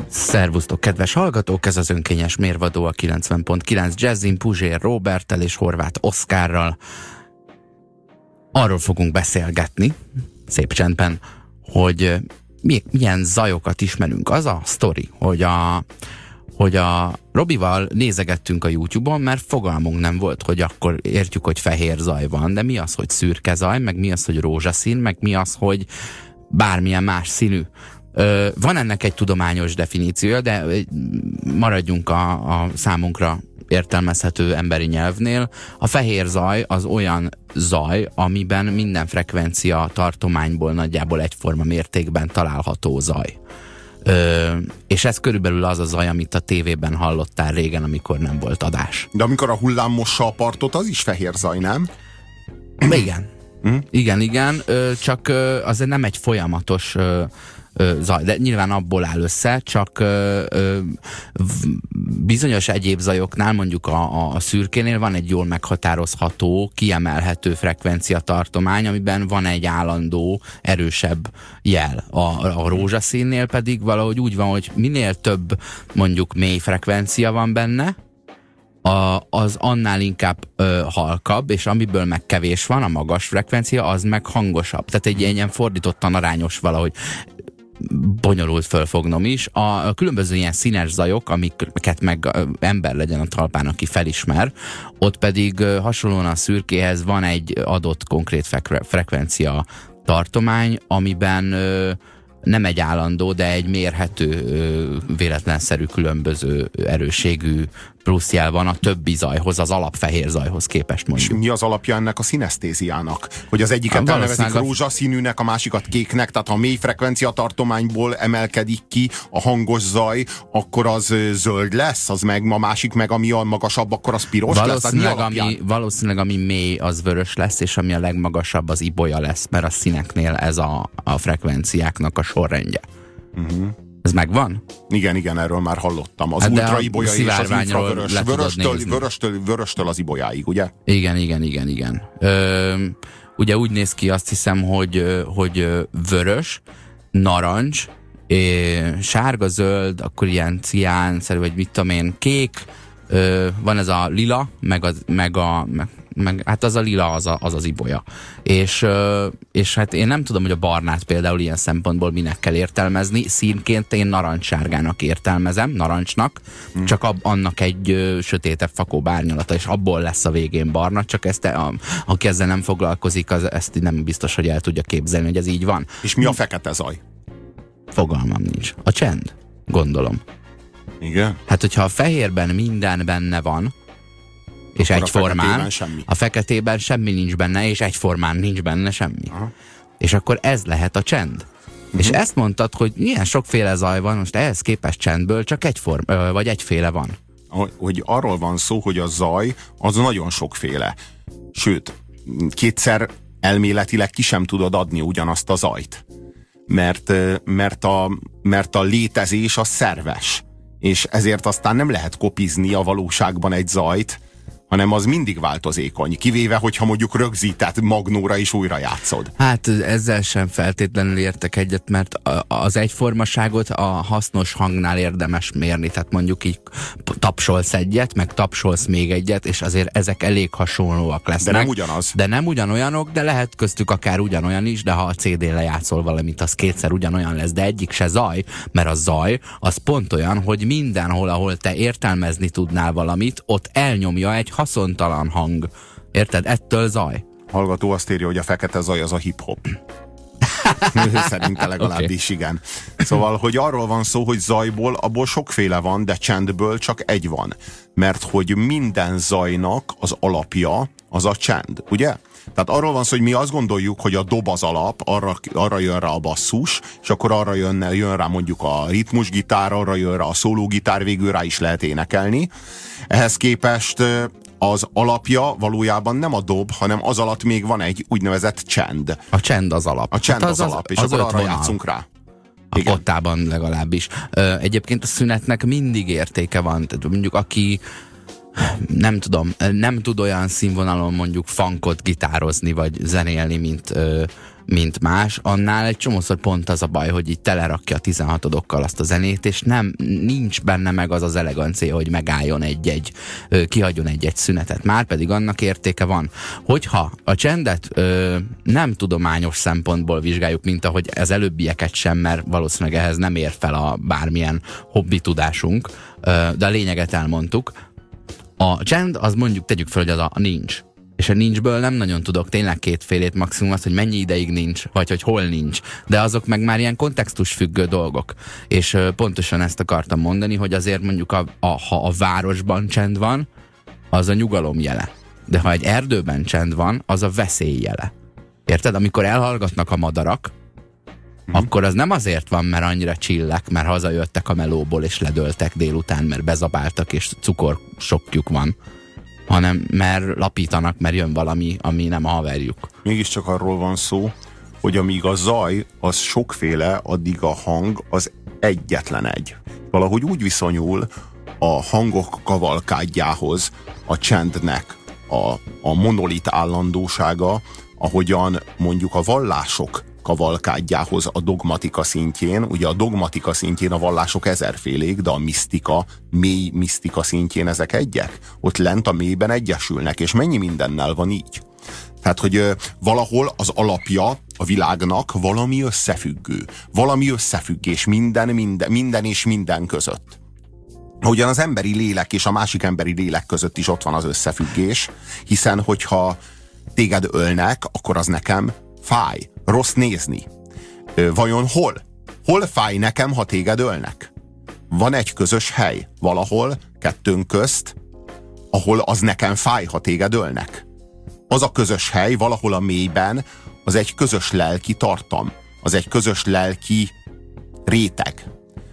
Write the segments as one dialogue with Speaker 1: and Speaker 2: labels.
Speaker 1: Szervusztok, kedves hallgatók! Ez az önkényes mérvadó a 90.9 Jazzin Puzsér Róberttel és Horváth Oszkárral. Arról fogunk beszélgetni, szép csendben, hogy milyen zajokat ismerünk. Az a sztori, hogy a Robival nézegettünk a YouTube-on, mert fogalmunk nem volt, hogy akkor értjük, hogy fehér zaj van, de mi az, hogy szürke zaj, meg mi az, hogy rózsaszín, meg mi az, hogy bármilyen más színű. Van ennek egy tudományos definíciója, de maradjunk a számunkra értelmezhető emberi nyelvnél. A fehér zaj az olyan zaj, amiben minden frekvencia tartományból nagyjából egyforma mértékben található zaj. És ez körülbelül az a zaj, amit a tévében hallottál régen, amikor nem volt adás.
Speaker 2: De amikor a hullám mossa a partot, az is fehér zaj, nem?
Speaker 1: Igen. Igen, csak azért nem egy folyamatos zaj, de nyilván abból áll össze, csak bizonyos egyéb zajoknál, mondjuk a szürkénél van egy jól meghatározható, kiemelhető frekvenciatartomány, amiben van egy állandó, erősebb jel. A rózsaszínnél pedig valahogy úgy van, hogy minél több mondjuk mély frekvencia van benne, az annál inkább halkabb, és amiből meg kevés van, a magas frekvencia, az meg hangosabb. Tehát egy ilyen fordítottan arányos valahogy bonyolult fölfognom is. A különböző ilyen színes zajok, amiket meg ember legyen a talpán, aki felismer, ott pedig hasonlóan a szürkéhez van egy adott konkrét frekvencia tartomány, amiben nem egy állandó, de egy mérhető, véletlenszerű, különböző erősségű pluszjel van a többi zajhoz, az alapfehér zajhoz képest, mondjuk.
Speaker 2: És mi az alapja ennek a szinesztéziának? Hogy az egyiket elnevezik rózsaszínűnek, a másikat kéknek, tehát ha a mély frekvencia tartományból emelkedik ki a hangos zaj, akkor az zöld lesz, az meg a másik meg, ami a magasabb, akkor az piros lesz?
Speaker 1: Valószínűleg ami mély, az vörös lesz, és ami a legmagasabb, az ibolya lesz, mert a színeknél ez a frekvenciáknak a sorrendje. Ez megvan?
Speaker 2: Igen, erről már hallottam. Az ultra ibolya és az infravörös. Vöröstől az ibolyáig, ugye?
Speaker 1: Igen. Ugye úgy néz ki, azt hiszem, hogy vörös, narancs, sárga, zöld, akkor ilyen ciánszerű, vagy mit tudom én, kék, van ez a lila, meg hát az a lila, az ibolya. És hát én nem tudom, hogy a barnát például ilyen szempontból minek kell értelmezni. Színként én narancssárgának értelmezem, narancsnak, csak annak egy sötétebb fakóbb árnyalata, és abból lesz a végén barna, csak aki ezzel nem foglalkozik, ezt nem biztos, hogy el tudja képzelni, hogy ez így van.
Speaker 2: És mi a fekete zaj?
Speaker 1: Fogalmam nincs. A csend, gondolom.
Speaker 2: Igen?
Speaker 1: Hát, hogyha a fehérben minden benne van, és egyformán, a feketében semmi nincs benne, és egyformán nincs benne semmi. Aha. És akkor ez lehet a csend. És ezt mondtad, hogy milyen sokféle zaj van, most ehhez képest csendből csak vagy egyféle van.
Speaker 2: Hogy arról van szó, hogy a zaj az nagyon sokféle. Sőt, kétszer elméletileg ki sem tudod adni ugyanazt a zajt. Mert a létezés az szerves. És ezért aztán nem lehet kopizni a valóságban egy zajt, hanem az mindig változékony, kivéve, hogyha mondjuk rögzített magnóra is újra játszod.
Speaker 1: Hát ezzel sem feltétlenül értek egyet, mert az egyformaságot a hasznos hangnál érdemes mérni, tehát mondjuk így tapsolsz egyet, meg tapsolsz még egyet, és azért ezek elég hasonlóak lesznek.
Speaker 2: De nem ugyanaz.
Speaker 1: De nem ugyanolyanok, de lehet köztük akár ugyanolyan is, de ha a CD-n lejátszol valamit, az kétszer ugyanolyan lesz, de egyik se zaj, mert a zaj az pont olyan, hogy mindenhol, ahol te értelmezni tudnál valamit, ott elnyomja egy haszontalan hang. Érted? Ettől zaj.
Speaker 2: Hallgató azt írja, hogy a fekete zaj az a hip-hop. Szerinte legalábbis okay. Igen. Szóval, hogy arról van szó, hogy zajból, abból sokféle van, de csendből csak egy van. Mert hogy minden zajnak az alapja az a csend, ugye? Tehát arról van szó, hogy mi azt gondoljuk, hogy a dob az alap, arra jön rá a basszus, és akkor arra jön rá mondjuk a ritmusgitár, arra jön rá a szólógitár, végül rá is lehet énekelni. Ehhez képest az alapja valójában nem a dob, hanem az alatt még van egy úgynevezett csend.
Speaker 1: A csend az alap.
Speaker 2: A csend az alap, és az akkor arra játszunk rá.
Speaker 1: A kottában legalábbis. Egyébként a szünetnek mindig értéke van. Tehát mondjuk aki nem tudom, nem tud olyan színvonalon mondjuk funkot gitározni, vagy zenélni, mint más, annál egy csomószor pont az a baj, hogy így telerakja a 16-okkal azt a zenét, és nincs benne meg az elegancia, hogy megálljon kihagyjon egy szünetet. Márpedig annak értéke van. Hogyha a csendet nem tudományos szempontból vizsgáljuk, mint ahogy az előbbieket sem, mert valószínűleg ehhez nem ér fel a bármilyen hobbi tudásunk, de a lényeget elmondtuk. A csend, az mondjuk tegyük fel, hogy az a nincs. És a nincsből nem nagyon tudok tényleg kétfélét, maximum az, hogy mennyi ideig nincs, vagy hogy hol nincs. De azok meg már ilyen kontextusfüggő dolgok. És pontosan ezt akartam mondani, hogy azért mondjuk ha a városban csend van, az a nyugalom jele. De ha egy erdőben csend van, az a veszély jele. Érted? Amikor elhallgatnak a madarak, akkor az nem azért van, mert annyira csillek, mert hazajöttek a melóból és ledöltek délután, mert bezabáltak és cukorsokjuk van, hanem mert lapítanak, mert jön valami, ami nem a haverjuk.
Speaker 2: Mégiscsak arról van szó, hogy amíg a zaj az sokféle, addig a hang az egyetlen egy. Valahogy úgy viszonyul a hangok kavalkádjához a csendnek a monolit állandósága, ahogyan mondjuk a vallások kavalkádjához a dogmatika szintjén. Ugye a dogmatika szintjén a vallások ezerfélék, de a misztika, mély misztika szintjén ezek egyek. Ott lent a mélyben egyesülnek, és mennyi mindennel van így. Tehát, hogy valahol az alapja a világnak valami összefüggő. Valami összefüggés minden és minden között. Ugyan az emberi lélek és a másik emberi lélek között is ott van az összefüggés, hiszen hogyha téged ölnek, akkor az nekem fáj, rossz nézni. Vajon hol? Hol fáj nekem, ha téged ölnek? Van egy közös hely valahol kettőnk közt, ahol az nekem fáj, ha téged ölnek. Az a közös hely valahol a mélyben, az egy közös lelki tartam, az egy közös lelki réteg.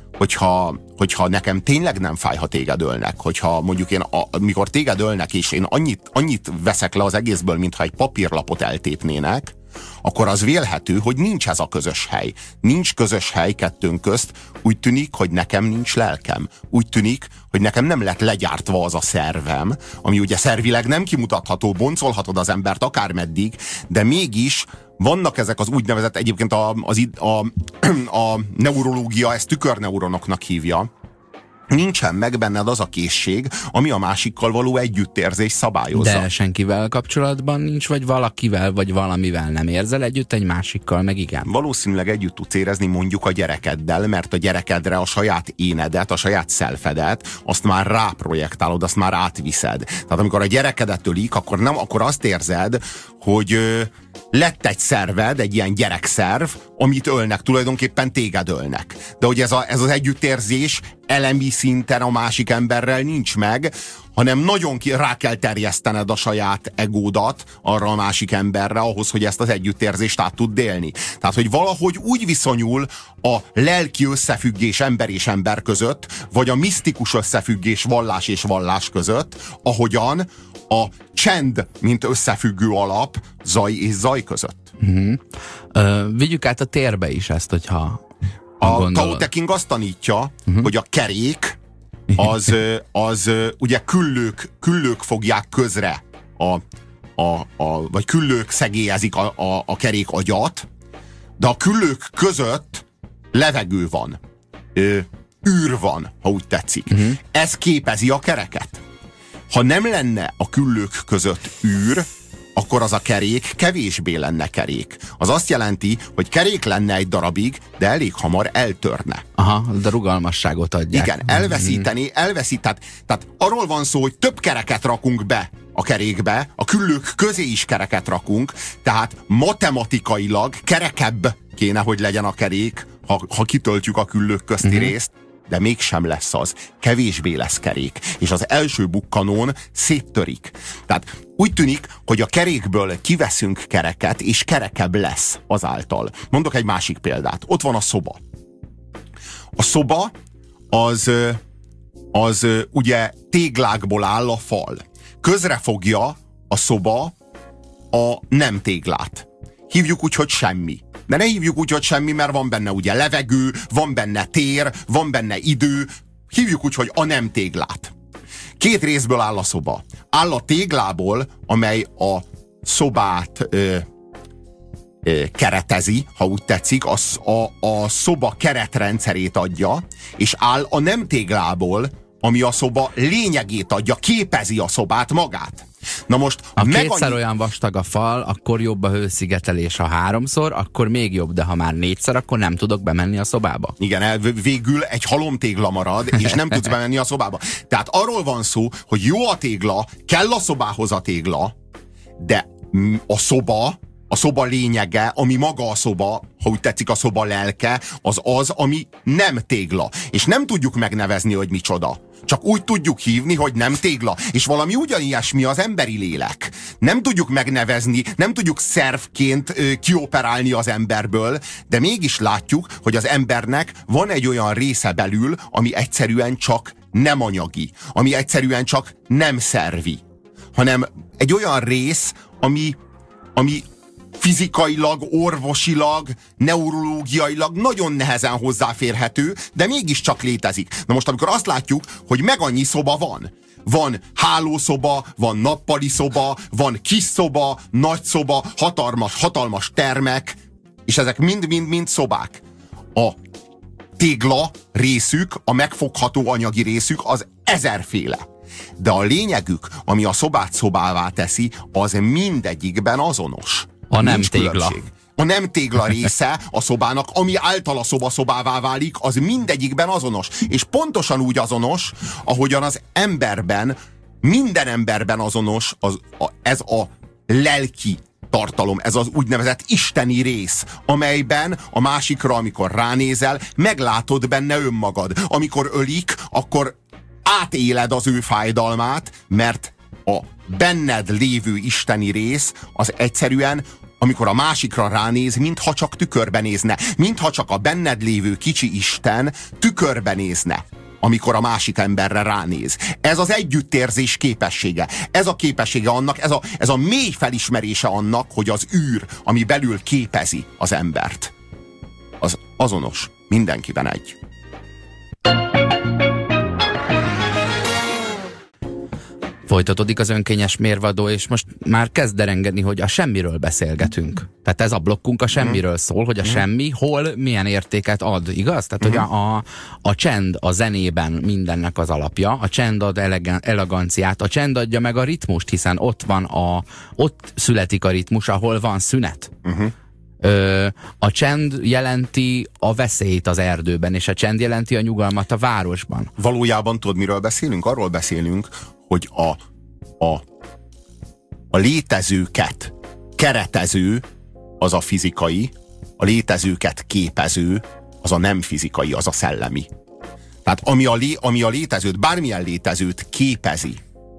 Speaker 2: Hogyha nekem tényleg nem fáj, ha téged ölnek, hogyha mondjuk mikor téged ölnek, és én annyit veszek le az egészből, mintha egy papírlapot eltépnének, akkor az vélhető, hogy nincs ez a közös hely. Nincs közös hely kettőnk közt, úgy tűnik, hogy nekem nincs lelkem. Úgy tűnik, hogy nekem nem lett legyártva az a szervem, ami ugye szervileg nem kimutatható, boncolhatod az embert akármeddig, de mégis vannak ezek az úgynevezett, egyébként a neurológia ezt tükörneuronoknak hívja. Nincsen meg benned az a készség, ami a másikkal való együttérzés szabályozza.
Speaker 1: De senkivel kapcsolatban nincs, vagy valakivel, vagy valamivel nem érzel együtt, egy másikkal meg igen?
Speaker 2: Valószínűleg együtt tudsz érezni mondjuk a gyerekeddel, mert a gyerekedre a saját énedet, a saját szelfedet, azt már ráprojektálod, azt már átviszed. Tehát amikor a gyerekedet ölik, akkor azt érzed, hogy lett egy szerved, egy ilyen gyerekszerv, amit ölnek, tulajdonképpen téged ölnek. De hogy ez az együttérzés elemi szinten a másik emberrel nincs meg, hanem nagyon rá kell terjesztened a saját egódat arra a másik emberre, ahhoz, hogy ezt az együttérzést át tud élni. Tehát, hogy valahogy úgy viszonyul a lelki összefüggés ember és ember között, vagy a misztikus összefüggés vallás és vallás között, ahogyan a csend, mint összefüggő alap, zaj és zaj között.
Speaker 1: Vigyük át a térbe is ezt, hogyha
Speaker 2: a Tao Te Ching azt tanítja, hogy a kerék az ugye küllők fogják közre vagy küllők szegélyezik a kerék agyat, de a küllők között levegő van, űr van, ha úgy tetszik. Ez képezi a kereket. Ha nem lenne a küllők között űr, akkor az a kerék kevésbé lenne kerék. Az azt jelenti, hogy kerék lenne egy darabig, de elég hamar eltörne.
Speaker 1: Aha, de rugalmasságot adják.
Speaker 2: Igen, tehát arról van szó, hogy több kereket rakunk be a kerékbe, a küllők közé is kereket rakunk, tehát matematikailag kerekebb kéne, hogy legyen a kerék, ha kitöltjük a küllők közti részt, de mégsem lesz az. Kevésbé lesz kerék. És az első bukkanón széttörik. Tehát úgy tűnik, hogy a kerékből kiveszünk kereket, és kerekebb lesz azáltal. Mondok egy másik példát. Ott van a szoba. A szoba az ugye téglákból áll a fal. Közrefogja a szoba a nem téglát. Hívjuk úgy, hogy semmi. De ne hívjuk úgy, hogy semmi, mert van benne ugye levegő, van benne tér, van benne idő. Hívjuk úgy, hogy a nem téglát. Két részből áll a szoba. Áll a téglából, amely a szobát keretezi, ha úgy tetszik, a szoba keretrendszerét adja, és áll a nem téglából, ami a szoba lényegét adja, képezi a szobát magát. Na most,
Speaker 1: ha kétszer olyan vastag a fal, akkor jobb a hőszigetelés, ha 3-szor, akkor még jobb, de ha már 4-szer, akkor nem tudok bemenni a szobába.
Speaker 2: Igen, végül egy halomtégla marad, és nem tudsz bemenni a szobába. Tehát arról van szó, hogy jó a tégla, kell a szobához a tégla, de a szoba lényege, ami maga a szoba, ha úgy tetszik, a szoba lelke, az, ami nem tégla. És nem tudjuk megnevezni, hogy micsoda. Csak úgy tudjuk hívni, hogy nem tégla. És valami ugyanilyesmi az emberi lélek. Nem tudjuk megnevezni, nem tudjuk szervként kioperálni az emberből, de mégis látjuk, hogy az embernek van egy olyan része belül, ami egyszerűen csak nem anyagi, ami egyszerűen csak nem szervi, hanem egy olyan rész, ami fizikailag, orvosilag, neurológiailag nagyon nehezen hozzáférhető, de mégiscsak létezik. Na most, amikor azt látjuk, hogy meg annyi szoba van. Van hálószoba, van nappali szoba, van kis szoba, nagy szoba, hatalmas termek, és ezek mind szobák. A tégla részük, a megfogható anyagi részük az 1000-féle. De a lényegük, ami a szobát szobává teszi, az mindegyikben azonos.
Speaker 1: A nem tégla.
Speaker 2: A nem tégla része a szobának, ami által a szoba szobává válik, az mindegyikben azonos. És pontosan úgy azonos, ahogyan az emberben, minden emberben azonos ez a lelki tartalom, ez az úgynevezett isteni rész, amelyben a másikra, amikor ránézel, meglátod benne önmagad. Amikor ölik, akkor átéled az ő fájdalmát, mert a benned lévő isteni rész az egyszerűen, amikor a másikra ránéz, mintha csak tükörbe nézne, mintha csak a benned lévő kicsi Isten tükörbe nézne, amikor a másik emberre ránéz. Ez az együttérzés képessége. Ez a képessége annak, ez a mély felismerése annak, hogy az űr, ami belül képezi az embert, az azonos, mindenkiben egy.
Speaker 1: Folytatódik az önkényes mérvadó, és most már kezd derengedni, hogy a semmiről beszélgetünk. Tehát ez a blokkunk a semmiről szól, hogy a semmi hol milyen értéket ad, igaz? Tehát, hogy a csend a zenében mindennek az alapja, a csend ad eleganciát, a csend adja meg a ritmust, hiszen ott születik a ritmus, ahol van szünet. A csend jelenti a veszélyt az erdőben, és a csend jelenti a nyugalmat a városban.
Speaker 2: Valójában tudod, miről beszélünk? Arról beszélünk, hogy a létezőket keretező az a fizikai, a létezőket képező az a nem fizikai, az a szellemi. Tehát ami a létezőt, bármilyen létezőt képezi,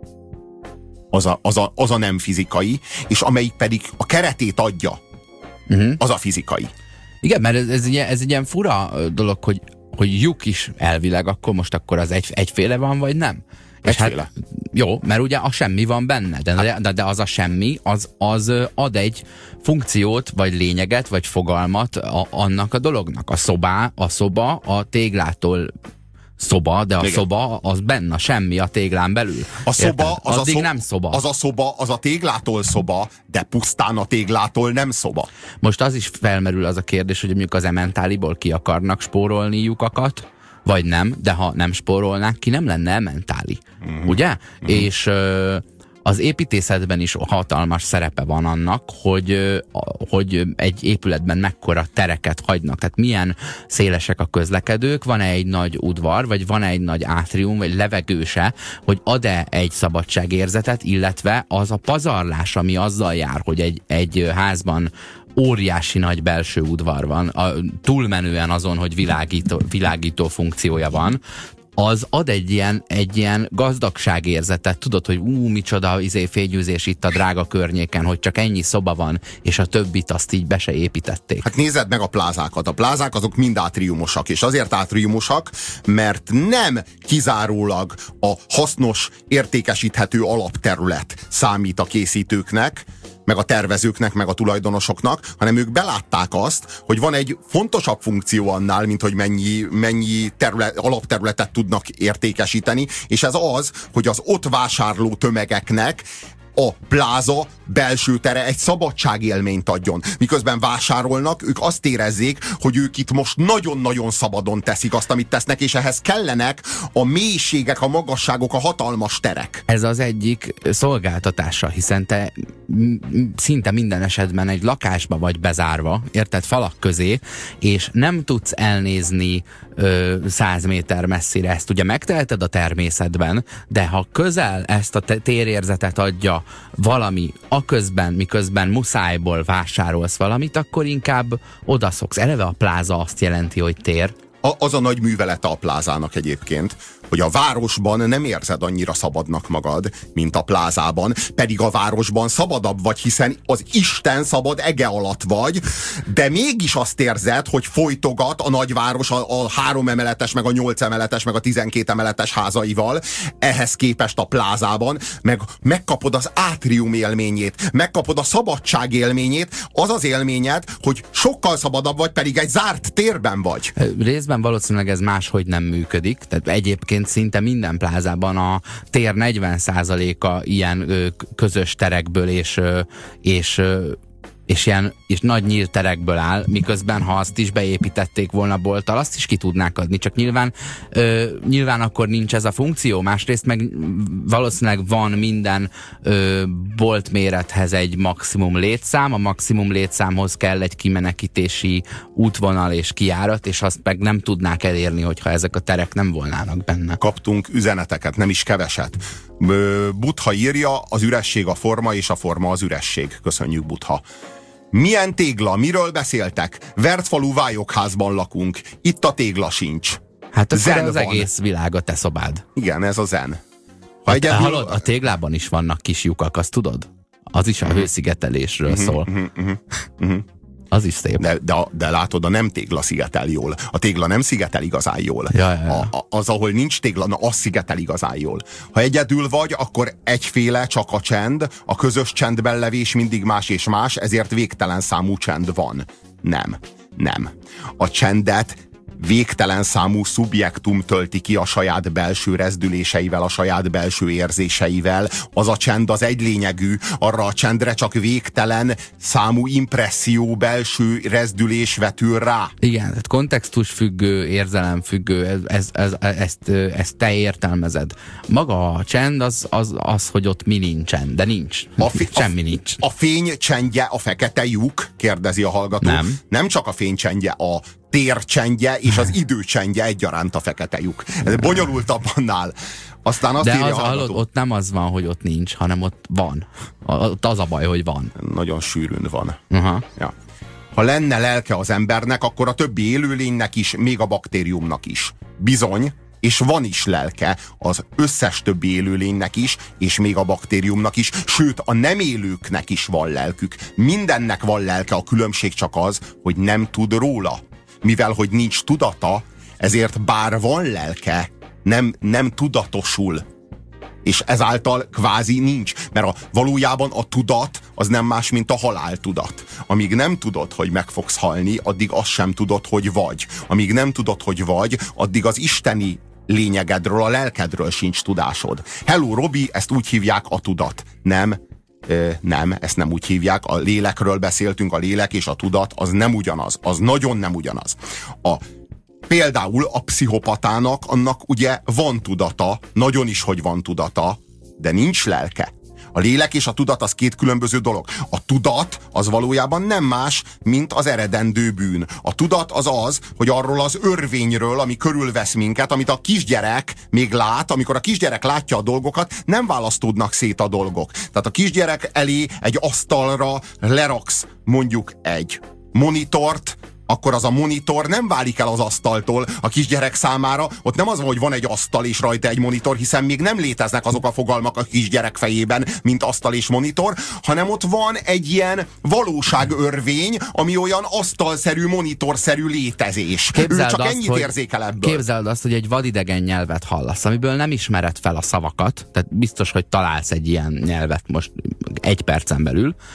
Speaker 2: az a nem fizikai, és amelyik pedig a keretét adja, az a fizikai.
Speaker 1: Igen, mert ez egy ilyen fura dolog, hogy lyuk is elvileg, akkor az egyféle van, vagy nem?
Speaker 2: Egyféle.
Speaker 1: Hát, jó, mert ugye a semmi van benne, de az a semmi, az ad egy funkciót, vagy lényeget, vagy fogalmat annak a dolognak. A szoba a téglától szoba, de a igen. Szoba az benne, a semmi a téglán belül.
Speaker 2: A szoba,
Speaker 1: nem szoba.
Speaker 2: Az a szoba, az a téglától szoba, de pusztán a téglától nem szoba.
Speaker 1: Most az is felmerül az a kérdés, hogy mondjuk az ementáliból ki akarnak spórolni lyukakat, vagy nem, de ha nem spórolnák, ki nem lenne ementáli. Ugye? És az építészetben is hatalmas szerepe van annak, hogy egy épületben mekkora tereket hagynak. Tehát milyen szélesek a közlekedők, van-e egy nagy udvar, vagy van-e egy nagy átrium, vagy levegőse, hogy ad-e egy szabadságérzetet, illetve az a pazarlás, ami azzal jár, hogy egy házban óriási nagy belső udvar van, túlmenően azon, hogy világító funkciója van, az ad egy ilyen gazdagságérzetet, tudod, hogy micsoda fényűzés itt a drága környéken, hogy csak ennyi szoba van, és a többit azt így be se építették.
Speaker 2: Hát nézed meg a plázákat. A plázák azok mind átriumosak, és azért átriumosak, mert nem kizárólag a hasznos, értékesíthető alapterület számít a készítőknek, meg a tervezőknek, meg a tulajdonosoknak, hanem ők belátták azt, hogy van egy fontosabb funkció annál, mint hogy mennyi alapterületet tudnak értékesíteni, és ez az, hogy az ott vásárló tömegeknek a pláza belső tere egy szabadságélményt adjon. Miközben vásárolnak, ők azt érezzék, hogy ők itt most nagyon-nagyon szabadon teszik azt, amit tesznek, és ehhez kellenek a mélységek, a magasságok, a hatalmas terek.
Speaker 1: Ez az egyik szolgáltatása, hiszen te szinte minden esetben egy lakásba vagy bezárva, érted, falak közé, és nem tudsz elnézni 100 méter messzire. Ezt ugye megteheted a természetben, de ha közel ezt a térérzetet adja valami, miközben muszájból vásárolsz valamit, akkor inkább odaszoksz. Eleve a pláza azt jelenti, hogy tér.
Speaker 2: Az a nagy művelete a plázának egyébként, hogy a városban nem érzed annyira szabadnak magad, mint a plázában, pedig a városban szabadabb vagy, hiszen az Isten szabad ege alatt vagy, de mégis azt érzed, hogy folytogat a nagyváros a 3 emeletes, meg a 8 emeletes, meg a 12 emeletes házaival, ehhez képest a plázában, megkapod az átrium élményét, megkapod a szabadság élményét, az az élményed, hogy sokkal szabadabb vagy, pedig egy zárt térben vagy.
Speaker 1: Részben valószínűleg ez máshogy nem működik, tehát egyébként szinte minden plázában a tér 40%-a ilyen közös terekből és nagy nyílt terekből áll, miközben ha azt is beépítették volna bolttal, azt is ki tudnák adni, csak nyilván akkor nincs ez a funkció, másrészt meg valószínűleg van minden bolt mérethez egy maximum létszám, a maximum létszámhoz kell egy kimenekítési útvonal és kijárat, és azt meg nem tudnák elérni, hogyha ezek a terek nem volnának benne.
Speaker 2: Kaptunk üzeneteket, nem is keveset. Butha írja, az üresség a forma, és a forma az üresség. Köszönjük, Butha. Milyen tégla? Miről beszéltek? Vertfalú vályokházban lakunk. Itt a tégla sincs.
Speaker 1: Hát az egész világ a te szobád.
Speaker 2: Igen, ez a zen.
Speaker 1: Hallod, a téglában is vannak kis lyukak, azt tudod? Az is a hőszigetelésről szól. Az is szép.
Speaker 2: De látod, a nem tégla szigetel jól. A tégla nem szigetel igazán jól.
Speaker 1: Ja.
Speaker 2: Az, ahol nincs tégla, na az szigetel igazán jól. Ha egyedül vagy, akkor egyféle csak a csend, a közös csendben levés mindig más és más, ezért végtelen számú csend van. Nem. A csendet végtelen számú szubjektum tölti ki a saját belső rezdüléseivel, a saját belső érzéseivel. Az a csend az egy lényegű, arra a csendre csak végtelen számú impresszió, belső rezdülés vetül rá.
Speaker 1: Igen, tehát kontextus függő, érzelem függő, ezt te értelmezed. Maga a csend az, hogy ott mi nincsen, de nincs. Semmi nincs.
Speaker 2: A fény csendje a fekete lyuk, kérdezi a hallgató. Nem csak a fény csendje, a tércsendje és az időcsendje egyaránt a fekete lyuk. Ez bonyolultabb annál. Aztán azt írja a hallgató,
Speaker 1: ott nem az van, hogy ott nincs, hanem ott van. Ott az a baj, hogy van.
Speaker 2: Nagyon sűrűn van. Ja. Ha lenne lelke az embernek, akkor a többi élőlénynek is, még a baktériumnak is. Bizony, és van is lelke az összes többi élőlénynek is, és még a baktériumnak is, sőt, a nem élőknek is van lelkük. Mindennek van lelke, a különbség csak az, hogy nem tud róla. Mivel, hogy nincs tudata, ezért bár van lelke, nem tudatosul. És ezáltal kvázi nincs. Mert valójában a tudat az nem más, mint a haláltudat. Amíg nem tudod, hogy meg fogsz halni, addig azt sem tudod, hogy vagy. Amíg nem tudod, hogy vagy, addig az isteni lényegedről, a lelkedről sincs tudásod. Hello, Robi, ezt úgy hívják, a tudat. Nem, ezt nem úgy hívják. A lélekről beszéltünk, a lélek és a tudat az nem ugyanaz. Az nagyon nem ugyanaz. Például a pszichopatának, annak ugye van tudata, nagyon is, hogy van tudata, de nincs lelke. A lélek és a tudat az két különböző dolog. A tudat az valójában nem más, mint az eredendő bűn. A tudat az, hogy arról az örvényről, ami körülvesz minket, amit a kisgyerek még lát, amikor a kisgyerek látja a dolgokat, nem választódnak szét a dolgok. Tehát a kisgyerek elé egy asztalra leraksz mondjuk egy monitort, akkor az a monitor nem válik el az asztaltól a kisgyerek számára. Ott nem az van, hogy van egy asztal és rajta egy monitor, hiszen még nem léteznek azok a fogalmak a kisgyerek fejében, mint asztal és monitor, hanem ott van egy ilyen valóságörvény, ami olyan asztalszerű, monitorszerű létezés. Ő csak ennyit érzékel ebből.
Speaker 1: Képzeld azt, hogy egy vadidegen nyelvet hallasz, amiből nem ismered fel a szavakat, tehát biztos, hogy találsz egy ilyen nyelvet most 1 percen belül,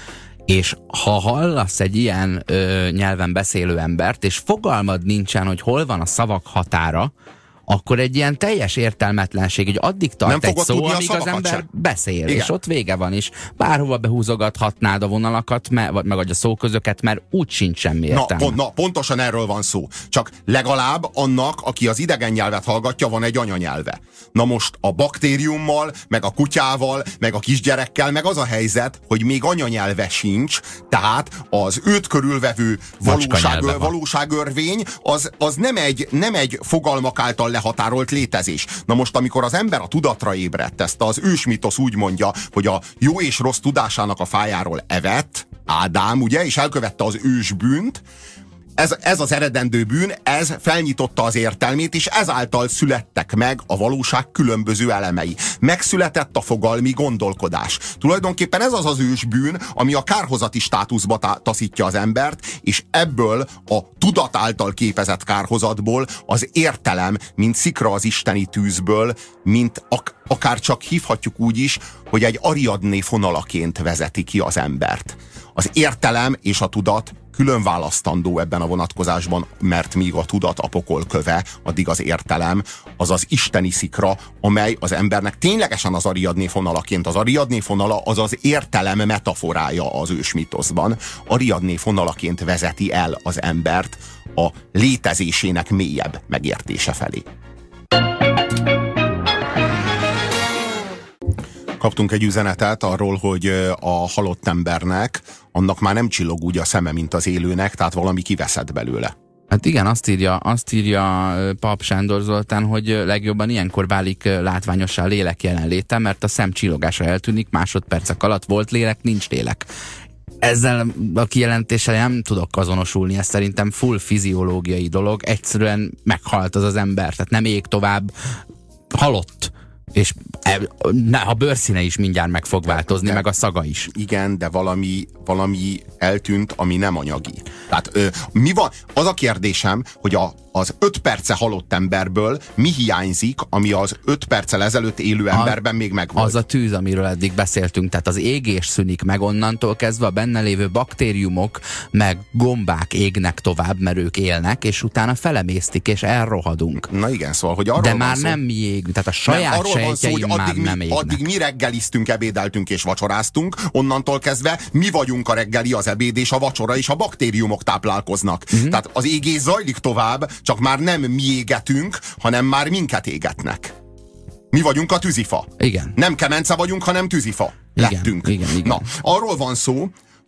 Speaker 1: És ha hallasz egy ilyen nyelven beszélő embert, és fogalmad nincsen, hogy hol van a szavak határa, akkor egy ilyen teljes értelmetlenség, hogy addig tart egy szó, amíg az ember sem beszél, igen. És ott vége van is. Bárhova behúzogathatnád a vonalakat, meg a szóközöket, mert úgy sincs semmi értelme.
Speaker 2: Na, pontosan erről van szó. Csak legalább annak, aki az idegen nyelvet hallgatja, van egy anyanyelve. Na most a baktériummal, meg a kutyával, meg a kisgyerekkel, meg az a helyzet, hogy még anyanyelve sincs, tehát az őt körülvevő valóságörvény, az nem egy fogalmak által lehatárolt létezés. Na most, amikor az ember a tudatra ébredt, ezt az ősmitosz úgy mondja, hogy a jó és rossz tudásának a fájáról evett, Ádám, ugye, és elkövette az ősbűnt, ez az eredendő bűn, ez felnyitotta az értelmét, és ezáltal születtek meg a valóság különböző elemei. Megszületett a fogalmi gondolkodás. Tulajdonképpen ez az az ősbűn, ami a kárhozati státuszba taszítja az embert, és ebből a tudat által képezett kárhozatból az értelem, mint szikra az isteni tűzből, mint akár csak hívhatjuk úgy is, hogy egy Ariadné fonalaként vezeti ki az embert. Az értelem és a tudat külön választandó ebben a vonatkozásban, mert míg a tudat a pokol köve, addig az értelem az az isteni szikra, amely az embernek ténylegesen az Ariadné fonalaként. Az Ariadné fonala az az értelem metaforája az ősmitoszban. Ariadné fonalaként vezeti el az embert a létezésének mélyebb megértése felé. Kaptunk egy üzenetet arról, hogy a halott embernek annak már nem csillog úgy a szeme, mint az élőnek, tehát valami kiveszett belőle.
Speaker 1: Hát igen, azt írja Pap Sándor Zoltán, hogy legjobban ilyenkor válik látványossá a lélek jelenléte, mert a szem csillogása eltűnik, másodpercek alatt volt lélek, nincs lélek. Ezzel a kijelentéssel nem tudok azonosulni, ez szerintem full fiziológiai dolog, egyszerűen meghalt az ember, tehát nem ég tovább, halott. És a bőrszíne is mindjárt meg fog változni, meg a szaga is.
Speaker 2: Igen, de valami eltűnt, ami nem anyagi. Tehát mi van? Az a kérdésem, hogy az 5 perce halott emberből mi hiányzik, ami az 5 perccel ezelőtt élő emberben még megvolt?
Speaker 1: Az a tűz, amiről eddig beszéltünk, tehát az égés szűnik meg, onnantól kezdve a benne lévő baktériumok meg gombák égnek tovább, mert ők élnek, és utána felemésztik, és elrohadunk.
Speaker 2: Na igen, szóval, hogy arról
Speaker 1: de már nem mi égünk, tehát a saját sejtjeim már nem égnek.
Speaker 2: Addig mi reggeliztünk, ebédeltünk és vacsoráztunk, onnantól kezdve mi vagyunk a reggeli, az ebéd és a vacsora, és a baktériumok táplálkoznak. Tehát az égés zajlik tovább, csak már nem mi égetünk, hanem már minket égetnek. Mi vagyunk a tűzifa.
Speaker 1: Igen.
Speaker 2: Nem kemence vagyunk, hanem tűzifa. Lettünk.
Speaker 1: Igen.
Speaker 2: Na, arról van szó,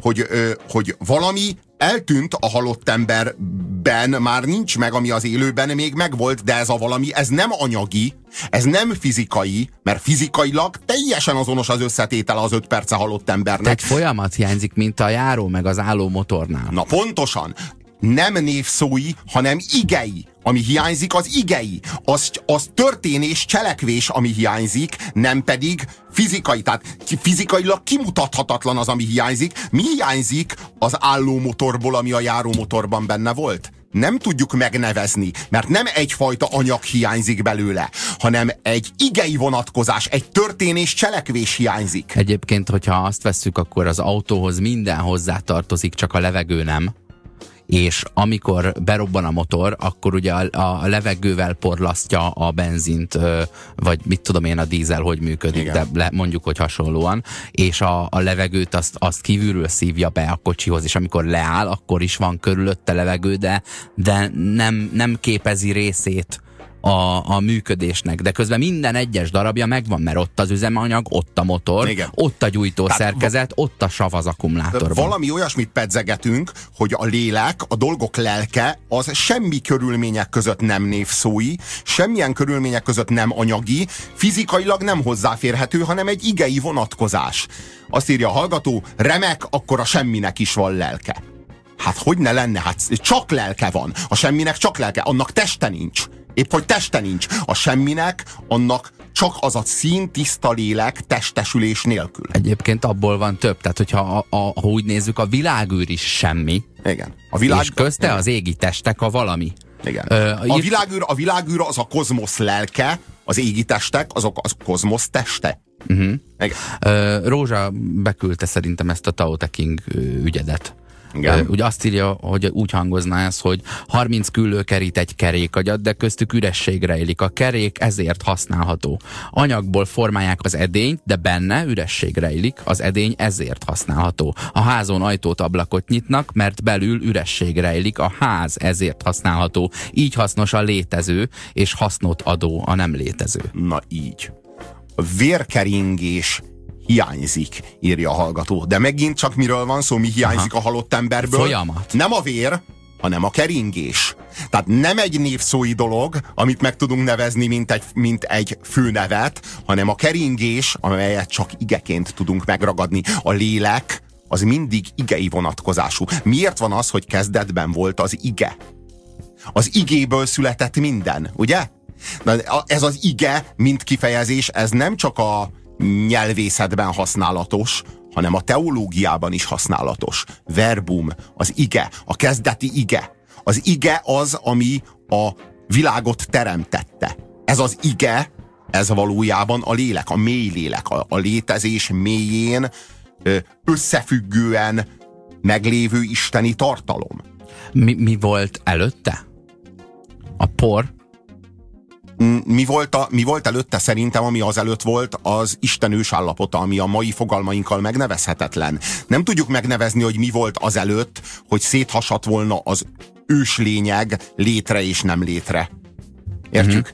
Speaker 2: hogy valami eltűnt a halott emberben, már nincs meg, ami az élőben még megvolt, de ez a valami, ez nem anyagi, ez nem fizikai, mert fizikailag teljesen azonos az összetétele az 5 perce halott embernek.
Speaker 1: Egy folyamat hiányzik, mint a járó meg az álló motornál.
Speaker 2: Na pontosan. Nem névszói, hanem igei. Ami hiányzik, az igei. Az történés, cselekvés, ami hiányzik, nem pedig fizikai. Tehát fizikailag kimutathatatlan az, ami hiányzik. Mi hiányzik az állómotorból, ami a járómotorban benne volt? Nem tudjuk megnevezni, mert nem egyfajta anyag hiányzik belőle, hanem egy igei vonatkozás, egy történés, cselekvés hiányzik.
Speaker 1: Egyébként, hogyha azt vesszük, akkor az autóhoz minden hozzátartozik, csak a levegő nem. És amikor berobban a motor, akkor ugye a levegővel porlasztja a benzint, vagy mit tudom én, a dízel hogy működik, igen. De mondjuk, hogy hasonlóan, és a levegőt azt kívülről szívja be a kocsihoz, és amikor leáll, akkor is van körülötte levegő, de nem képezi részét a működésnek, de közben minden egyes darabja megvan, mert ott az üzemanyag, ott a motor, igen. Ott a gyújtószerkezet, ott a sav az akkumulátorban.
Speaker 2: Valami olyasmit pedzegetünk, hogy a lélek, a dolgok lelke, az semmi körülmények között nem névszói, semmilyen körülmények között nem anyagi, fizikailag nem hozzáférhető, hanem egy igei vonatkozás. Azt írja a hallgató, remek, akkor a semminek is van lelke. Hát hogy ne lenne? Hát csak lelke van. A semminek csak lelke, annak teste nincs. Épp hogy teste nincs. A semminek, annak csak az a színtiszta lélek testesülés nélkül.
Speaker 1: Egyébként abból van több. Tehát, hogyha ha úgy nézzük, a világűr is semmi.
Speaker 2: Igen.
Speaker 1: És közte igen. Az égi testek a valami.
Speaker 2: Igen. A világűr az a kozmosz lelke, az égi testek azok a kozmosz teste.
Speaker 1: Rózsa beküldte szerintem ezt a Tao Te Ching ügyedet. Ugye azt írja, hogy úgy hangozna ez, hogy 30 küllő kerít egy kerékagyat, de köztük üresség rejlik. A kerék ezért használható. Anyagból formálják az edényt, de benne üresség rejlik. Az edény ezért használható. A házon ajtót, ablakot nyitnak, mert belül üresség rejlik. A ház ezért használható. Így hasznos a létező, és hasznot adó a nem létező.
Speaker 2: Na így. A vérkeringés hiányzik, írja a hallgató. De megint csak miről van szó, mi hiányzik a halott emberből?
Speaker 1: Folyamat.
Speaker 2: Nem a vér, hanem a keringés. Tehát nem egy névszói dolog, amit meg tudunk nevezni, mint egy főnevet, hanem a keringés, amelyet csak igeként tudunk megragadni. A lélek az mindig igei vonatkozású. Miért van az, hogy kezdetben volt az ige? Az igéből született minden, ugye? Ez az ige, mint kifejezés, ez nem csak a nyelvészetben használatos, hanem a teológiában is használatos. Verbum, az ige, a kezdeti ige. Az ige az, ami a világot teremtette. Ez az ige, ez valójában a lélek, a mély lélek, a létezés mélyén összefüggően meglévő isteni tartalom.
Speaker 1: Mi volt előtte? A por?
Speaker 2: Mi volt előtte? Szerintem, ami azelőtt volt, az Isten ősállapota, ami a mai fogalmainkkal megnevezhetetlen. Nem tudjuk megnevezni, hogy mi volt azelőtt, hogy széthasadt volna az őslényeg létre és nem létre. Értjük?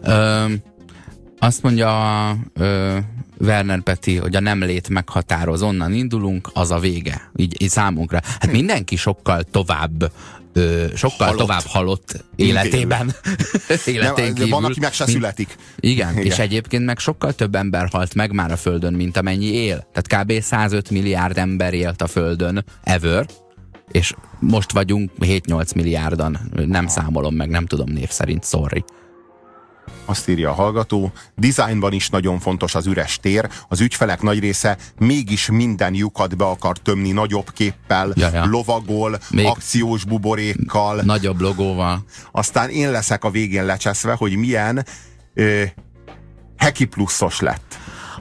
Speaker 1: Azt mondja Werner Peti, hogy a nem lét meghatároz, onnan indulunk, az a vége. Így számunkra. Hát mindenki sokkal tovább halott életében.
Speaker 2: Életén kívül. Van, aki meg se születik.
Speaker 1: Igen, és egyébként meg sokkal több ember halt meg már a Földön, mint amennyi él. Tehát kb. 105 milliárd ember élt a Földön ever, és most vagyunk 7-8 milliárdan. Nem számolom meg, nem tudom név szerint, sorry.
Speaker 2: Azt írja a hallgató, dizájnban is nagyon fontos az üres tér, az ügyfelek nagy része mégis minden lyukat be akar tömni nagyobb képpel, lovagol, még akciós buborékkal.
Speaker 1: Nagyobb logóval.
Speaker 2: Aztán én leszek a végén lecseszve, hogy milyen heki pluszos lett.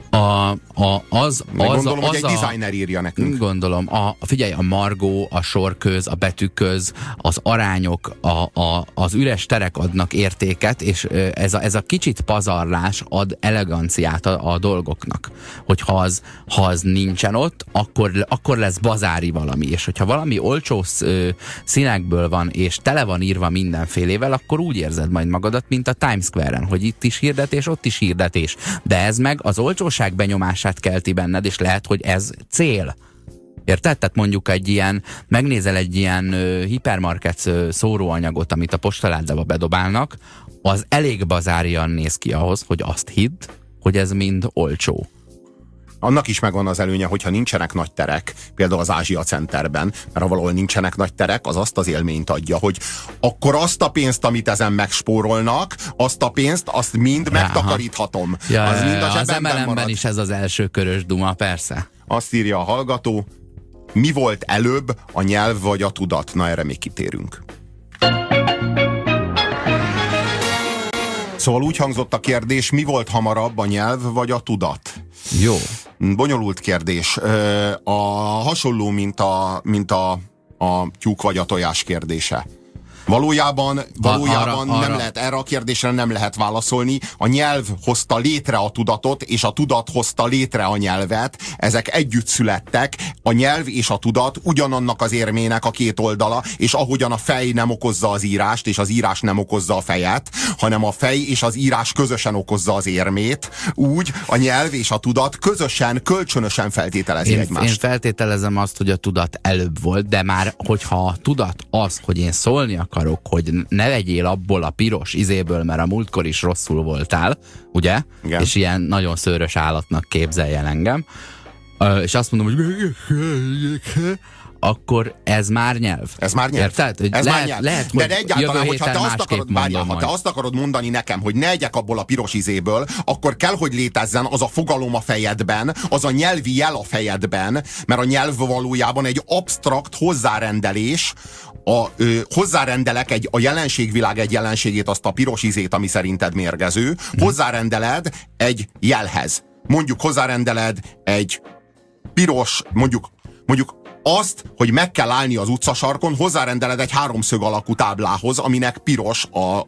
Speaker 2: Gondolom, hogy egy designer írja nekünk.
Speaker 1: Gondolom. Figyelj, a margó, a sorköz, a betűköz, az arányok, az üres terek adnak értéket, és ez a kicsit pazarlás ad eleganciát a dolgoknak. Hogy ha az nincsen ott, akkor lesz bazári valami. És hogyha valami olcsó színekből van, és tele van írva mindenfélével, akkor úgy érzed majd magadat, mint a Times Square-en, hogy itt is hirdetés, ott is hirdetés. De ez meg az olcsóság benyomását kelti benned, és lehet, hogy ez cél. Érted? Tehát mondjuk megnézel egy ilyen hipermarket szóróanyagot, amit a postaládába bedobálnak, az elég bazárian néz ki ahhoz, hogy azt hidd, hogy ez mind olcsó.
Speaker 2: Annak is megvan az előnye, hogyha nincsenek nagy terek, például az Ázsia Centerben, mert ha valahol nincsenek nagy terek, az azt az élményt adja, hogy akkor azt a pénzt, amit ezen megspórolnak, azt a pénzt, azt mind megtakaríthatom.
Speaker 1: Az mind a az MLM-ben is ez az első körös duma, persze.
Speaker 2: Azt írja a hallgató, mi volt előbb, a nyelv vagy a tudat? Na, erre még kitérünk. Szóval úgy hangzott a kérdés, mi volt hamarabb, a nyelv vagy a tudat?
Speaker 1: Jó.
Speaker 2: Bonyolult kérdés. Hasonló, mint a tyúk vagy a tojás kérdése. Valójában nem lehet, erre a kérdésre nem lehet válaszolni. A nyelv hozta létre a tudatot, és a tudat hozta létre a nyelvet. Ezek együtt születtek. A nyelv és a tudat ugyanannak az érmének a két oldala, és ahogyan a fej nem okozza az írást, és az írás nem okozza a fejet, hanem a fej és az írás közösen okozza az érmét, úgy a nyelv és a tudat közösen, kölcsönösen feltételezi egymást.
Speaker 1: Én feltételezem azt, hogy a tudat előbb volt, de már hogyha a tudat az, hogy én szólni akarok, hogy ne legyél abból a piros izéből, mert a múltkor is rosszul voltál, ugye? Igen. És ilyen nagyon szőrös állatnak képzeljen engem. És azt mondom, hogy akkor ez már nyelv.
Speaker 2: Ez már nyelv.
Speaker 1: Érted?
Speaker 2: Ez már nyelv.
Speaker 1: Lehet, hogy
Speaker 2: de egyáltalán, hogyha te azt akarod mondani nekem, hogy ne egyek abból a piros izéből, akkor kell, hogy létezzen az a fogalom a fejedben, az a nyelvi jel a fejedben, mert a nyelv valójában egy absztrakt hozzárendelés, hozzárendelek a jelenségvilág egy jelenségét, azt a piros izét, ami szerinted mérgező, hozzárendeled egy jelhez. mondjuk hozzárendeled egy piros, mondjuk azt, hogy meg kell állni az utcasarkon, hozzárendeled egy háromszög alakú táblához, aminek piros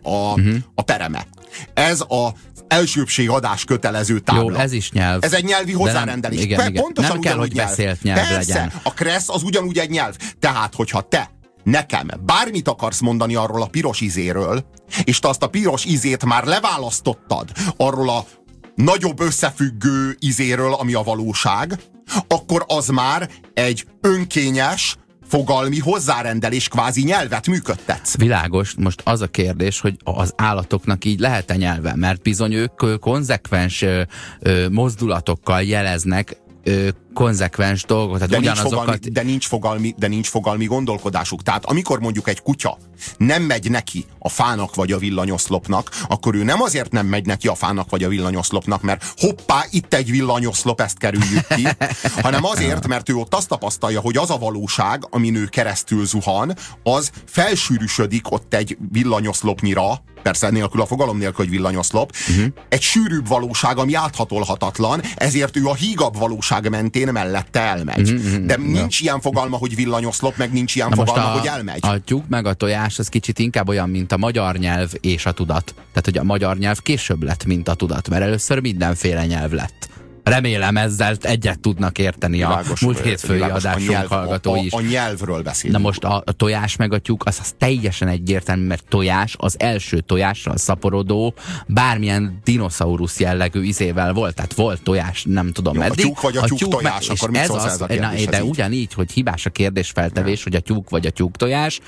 Speaker 2: a pereme. Ez az elsőbbségadás kötelező tábla.
Speaker 1: Jó, ez is nyelv.
Speaker 2: Ez egy nyelvi hozzárendelés.
Speaker 1: Igen.
Speaker 2: Pontosan
Speaker 1: nem kell, hogy beszélt nyelv legyen.
Speaker 2: A kressz az ugyanúgy egy nyelv. Tehát, hogyha te nekem bármit akarsz mondani arról a piros ízéről, és te azt a piros ízét már leválasztottad arról a nagyobb összefüggő ízéről, ami a valóság, akkor az már egy önkényes, fogalmi hozzárendelés, kvázi nyelvet működtetsz.
Speaker 1: Világos, most az a kérdés, hogy az állatoknak így lehet-e nyelve, mert bizony ők konzekvens mozdulatokkal jeleznek konzekvens dolgot, tehát ugyanazokat...
Speaker 2: De nincs fogalmi gondolkodásuk. Tehát amikor mondjuk egy kutya nem megy neki a fának vagy a villanyoszlopnak, akkor ő nem azért nem megy neki a fának vagy a villanyoszlopnak, mert hoppá, itt egy villanyoszlop, ezt kerüljük ki, hanem azért, mert ő ott azt tapasztalja, hogy az a valóság, amin ő keresztül zuhan, az felsűrűsödik ott egy villanyoszlopnyira, persze nélkül a fogalom nélkül, hogy villanyoszlop, egy sűrűbb valóság, ami áthatolhatatlan, ezért ő a hígabb valóság mentén mellette elmegy. De nincs ilyen fogalma, hogy villanyoszlop, meg nincs ilyen fogalma, hogy elmegy.
Speaker 1: A tyúk meg a tojás az kicsit inkább olyan, mint a magyar nyelv és a tudat. Tehát, hogy a magyar nyelv később lett, mint a tudat, mert először mindenféle nyelv lett. Remélem ezzel egyet tudnak érteni világos, a múlt hétfői adásunk hallgatói is.
Speaker 2: A nyelvről beszélünk.
Speaker 1: Na most a tojás meg a tyúk, az teljesen egyértelmű, mert tojás az első tojással szaporodó, bármilyen dinoszaurusz jellegű izével volt. Tehát volt tojás, nem tudom meddig.
Speaker 2: A tyúk vagy a tyúk tojás, akkor mit szólsz ez a kérdés?
Speaker 1: De ugyanígy, hogy hibás a kérdésfeltevés, hogy a tyúk vagy a tyúk tojás,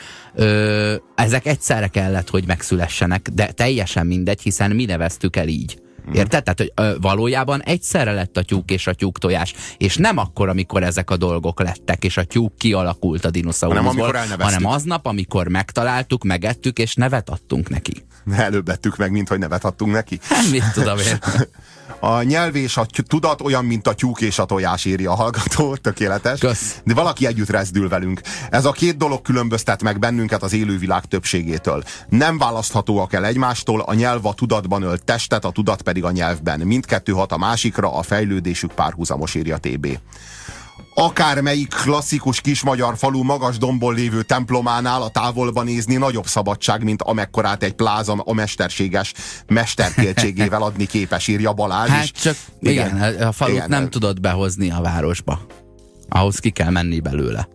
Speaker 1: ezek egyszerre kellett, hogy megszülessenek, de teljesen mindegy, hiszen mi neveztük el így. Érted? Tehát, hogy valójában egyszerre lett a tyúk és a tyúktojás. És nem akkor, amikor ezek a dolgok lettek, és a tyúk kialakult a dinoszauruszból, hanem aznap, amikor megtaláltuk, megettük, és nevet adtunk neki.
Speaker 2: Előbb vettük meg, mint hogy nevet adtunk neki.
Speaker 1: Mit tudom én.
Speaker 2: A nyelv és a tudat olyan, mint a tyúk és a tojás, írja a hallgató, tökéletes.
Speaker 1: Kösz.
Speaker 2: De valaki együtt rezdül velünk. Ez a két dolog különböztet meg bennünket az élővilág többségétől. Nem választhatóak el egymástól, a nyelv a tudatban ölt testet, a tudat pedig a nyelvben. Mindkettő hat a másikra, a fejlődésük párhuzamos, írja TB. Akármelyik klasszikus kismagyar falu magas dombon lévő templománál a távolba nézni nagyobb szabadság, mint amekkorát egy pláza a mesterséges mesterkéltségével adni képes, írja Balázs.
Speaker 1: Hát csak igen, a falut nem tudod behozni a városba. Ahhoz ki kell menni belőle.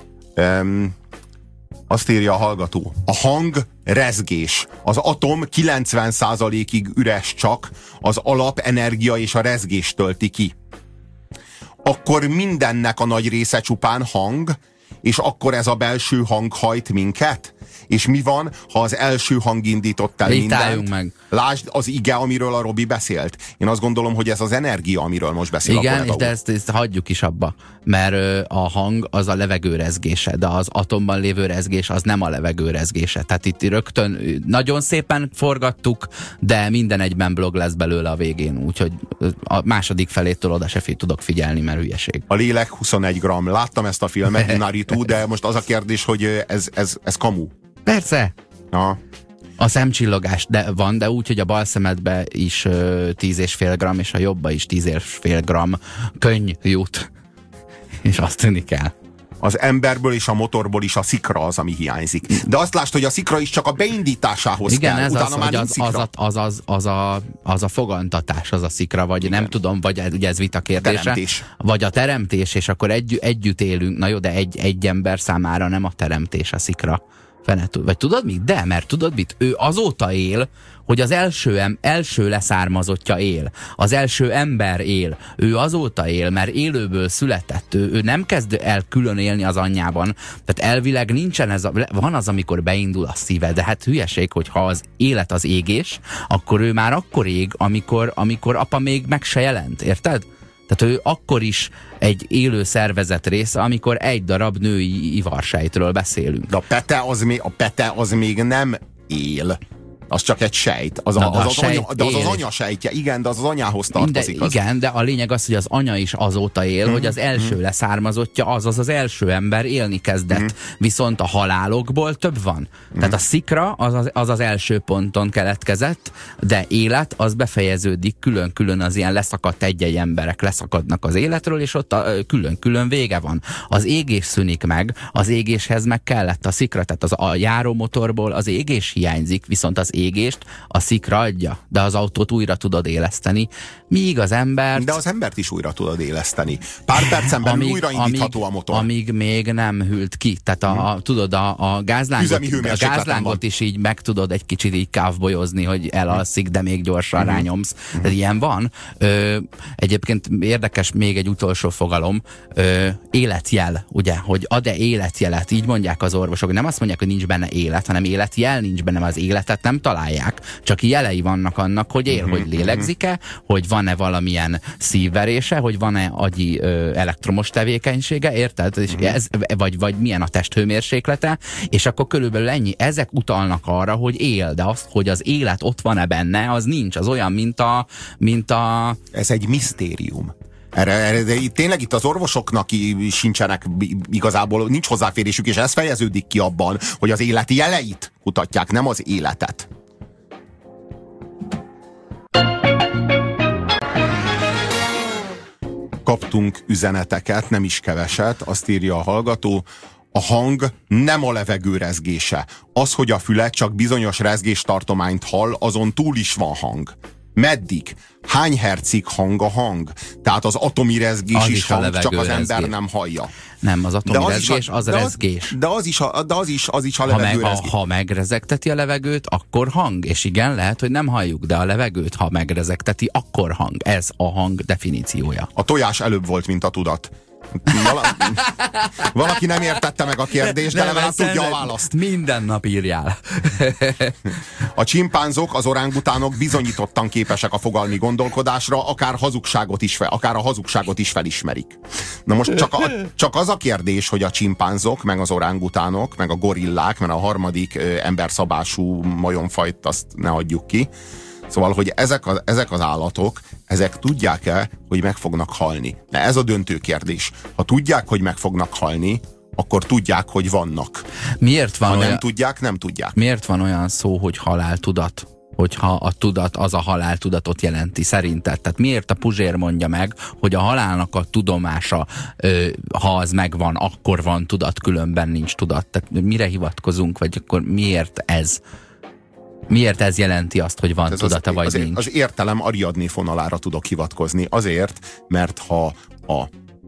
Speaker 2: Azt írja a hallgató. A hang rezgés. Az atom 90%-ig üres, csak az alapenergia és a rezgés tölti ki. Akkor mindennek a nagy része csupán hang, és akkor ez a belső hang hajt minket? És mi van, ha az első hang indított el mindent?
Speaker 1: Meg.
Speaker 2: Lásd az ige, amiről a Robi beszélt. Én azt gondolom, hogy ez az energia, amiről most beszél.
Speaker 1: Igen, és de ezt hagyjuk is abba. Mert a hang az a levegő rezgése, de az atomban lévő rezgés az nem a levegő rezgése. Tehát itt rögtön nagyon szépen forgattuk, de minden egyben blog lesz belőle a végén. Úgyhogy a második felétől oda se tudok figyelni, mert hülyeség.
Speaker 2: A lélek 21 gram. Láttam ezt a filmet, Inaritu, de most az a kérdés, hogy ez kamu.
Speaker 1: Persze.
Speaker 2: Ja.
Speaker 1: A szemcsillogás van, de úgy, hogy a bal szemedbe is 10,5 gram, és a jobbba is 10,5 gram könny jut. És azt tűnik el.
Speaker 2: Az emberből és a motorból is a szikra az, ami hiányzik. De azt lásd, hogy a szikra is csak a beindításához
Speaker 1: igen,
Speaker 2: kell.
Speaker 1: Ez
Speaker 2: utána
Speaker 1: az,
Speaker 2: már nincs szikra.
Speaker 1: Az a fogantatás, az a szikra, vagy igen. Nem tudom, vagy ugye ez vita kérdése.
Speaker 2: Teremtés.
Speaker 1: Vagy a teremtés, és akkor együtt élünk. Na jó, de egy ember számára nem a teremtés a szikra. Vagy tudod mit? De, mert tudod mit? Ő azóta él, hogy az első leszármazottja él. Az első ember él. Ő azóta él, mert élőből született. Ő nem kezd el külön élni az anyjában. Tehát elvileg nincsen ez van az, amikor beindul a szíve, de hát hülyeség, hogy ha az élet az égés, akkor ő már akkor ég, amikor apa még meg se jelent. Érted? Tehát ő akkor is egy élő szervezet része, amikor egy darab női ivarsejtről beszélünk.
Speaker 2: De a pete az még nem él. Az csak egy sejt. Az az anya sejtje. Igen, de az anyához tartozik.
Speaker 1: Igen, de a lényeg az, hogy az anya is azóta él, hogy az első leszármazottja, azaz az első ember élni kezdett. Viszont a halálokból több van. Tehát a szikra az első ponton keletkezett, de élet az befejeződik külön-külön, az ilyen leszakadt egy-egy emberek leszakadnak az életről, és ott külön-külön vége van. Az égés szűnik meg, az égéshez meg kellett a szikra, tehát a járómotorból az égés hiányzik, viszont az égést a szikra adja, de az autót újra tudod éleszteni, míg az embert...
Speaker 2: De az embert is újra tudod éleszteni. Pár percen belül újraindítható a motor.
Speaker 1: Amíg még nem hűlt ki. Tehát tudod, a gázlángot is így meg tudod egy kicsit így kávbolyozni, hogy elalszik, de még gyorsan rányomsz. Tehát ilyen van. Egyébként érdekes még egy utolsó fogalom, életjel, ugye, hogy ad-e életjelet, így mondják az orvosok. Nem azt mondják, hogy nincs benne élet, hanem életjel nincs benne, az életet nem találják, csak jelei vannak annak, hogy él, hogy lélegzik-e, hogy van-e valamilyen szívverése, hogy van-e agyi elektromos tevékenysége, érted? És vagy milyen a testhőmérséklete, és akkor körülbelül ennyi. Ezek utalnak arra, hogy él, de azt, hogy az élet ott van-e benne, az nincs. Az olyan, mint a...
Speaker 2: Ez egy misztérium. De tényleg itt az orvosoknak sincsenek igazából, nincs hozzáférésük, és ez fejeződik ki abban, hogy az életi jeleit kutatják, nem az életet. Kaptunk üzeneteket, nem is keveset, azt írja a hallgató: a hang nem a levegő rezgése. Az, hogy a füle csak bizonyos rezgéstartományt hall, azon túl is van hang. Meddig? Hány hercig hang a hang? Tehát az atomi rezgés is hang, csak az ember nem hallja.
Speaker 1: Nem, az atomi rezgés, az rezgés.
Speaker 2: De az is a levegő rezgés.
Speaker 1: Ha megrezegteti a levegőt, akkor hang. És igen, lehet, hogy nem halljuk, de a levegőt, ha megrezegteti, akkor hang. Ez a hang definíciója.
Speaker 2: A tojás előbb volt, mint a tudat. Valaki nem értette meg a kérdést, de legalább tudja a választ.
Speaker 1: Minden nap írjál.
Speaker 2: A csimpánzok, az orángutánok bizonyítottan képesek a fogalmi gondolkodásra, akár a hazugságot is felismerik. Na most csak az a kérdés, hogy a csimpánzok, meg az orángutánok, meg a gorillák, mert a harmadik emberszabású majomfajt azt ne adjuk ki. Szóval, hogy ezek az állatok, ezek tudják-e, hogy meg fognak halni? De ez a döntő kérdés. Ha tudják, hogy meg fognak halni, akkor tudják, hogy vannak.
Speaker 1: Miért van
Speaker 2: nem tudják, nem tudják.
Speaker 1: Miért van olyan szó, hogy haláltudat? Hogyha a tudat az a haláltudatot jelenti, szerinted? Tehát miért a Puzsér mondja meg, hogy a halálnak a tudomása, ha az megvan, akkor van tudat, különben nincs tudat? Tehát mire hivatkozunk, vagy akkor miért ez? Miért ez jelenti azt, hogy van tudata, vagy nincs?
Speaker 2: Az értelem Ariadné fonalára tudok hivatkozni. Azért, mert ha a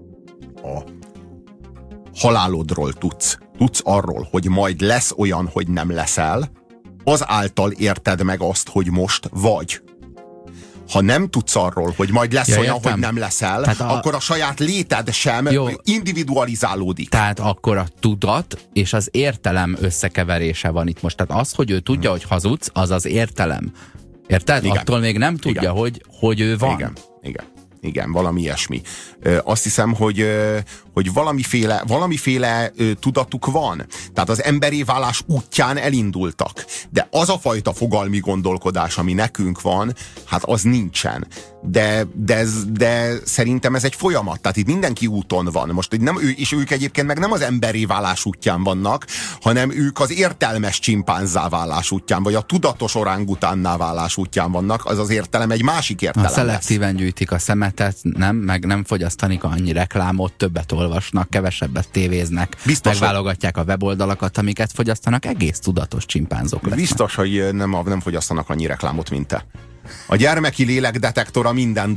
Speaker 2: halálodról tudsz arról, hogy majd lesz olyan, hogy nem leszel, azáltal érted meg azt, hogy most vagy. Ha nem tudsz arról, hogy majd lesz olyan, hogy nem leszel, akkor a saját léted sem individualizálódik.
Speaker 1: Tehát akkor a tudat és az értelem összekeverése van itt most. Tehát az, hogy ő tudja, hogy hazudsz, az az értelem. Érted? Igen. Attól még nem tudja, hogy ő van.
Speaker 2: Igen, valami ilyesmi. Azt hiszem, hogy valamiféle tudatuk van. Tehát az emberi válás útján elindultak. De az a fajta fogalmi gondolkodás, ami nekünk van, hát az nincsen. De szerintem ez egy folyamat. Tehát itt mindenki úton van. Most és ők egyébként meg nem az emberi válás útján vannak, hanem ők az értelmes csimpánzzá válás útján, vagy a tudatos orángutánná válás útján vannak. Az értelem egy másik értelem.
Speaker 1: Szelektíven gyűjtik a szemetet, meg nem fogyasztanik annyi reklámot, többet olvasnak, kevesebbet tévéznek, megválogatják a weboldalakat, amiket fogyasztanak, egész tudatos csimpánzok lesznek.
Speaker 2: Biztos, hogy nem fogyasztanak annyi reklámot, mint te. A gyermeki lélek detektora minden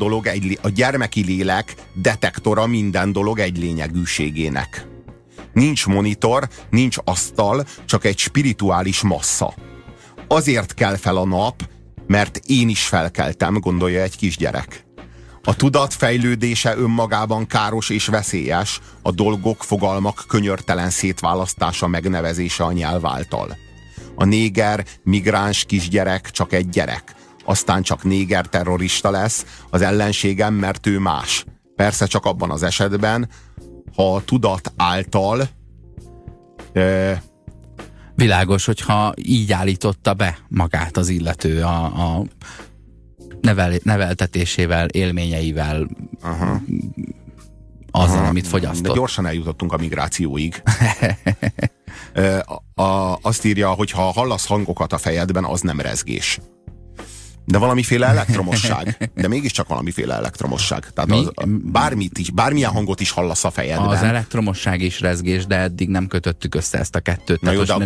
Speaker 2: dolog egy lényegűségének. Nincs monitor, nincs asztal, csak egy spirituális massza. Azért kell fel a nap, mert én is felkeltem, gondolja egy kisgyerek. A tudat fejlődése önmagában káros és veszélyes, a dolgok, fogalmak könyörtelen szétválasztása, megnevezése a nyelv által. A néger, migráns kisgyerek csak egy gyerek. Aztán csak néger terrorista lesz, az ellenségem, mert ő más. Persze csak abban az esetben, ha a tudat által
Speaker 1: Világos, hogyha így állította be magát az illető a neveltetésével, élményeivel, azzal, amit fogyasztott.
Speaker 2: De gyorsan eljutottunk a migrációig. Azt írja, hogy ha hallasz hangokat a fejedben, az nem rezgés. De valamiféle elektromosság. De mégiscsak valamiféle elektromosság. Tehát bármilyen hangot is hallasz a fejedben.
Speaker 1: Az elektromosság is rezgés, de eddig nem kötöttük össze ezt a kettőt.
Speaker 2: Na jó, de a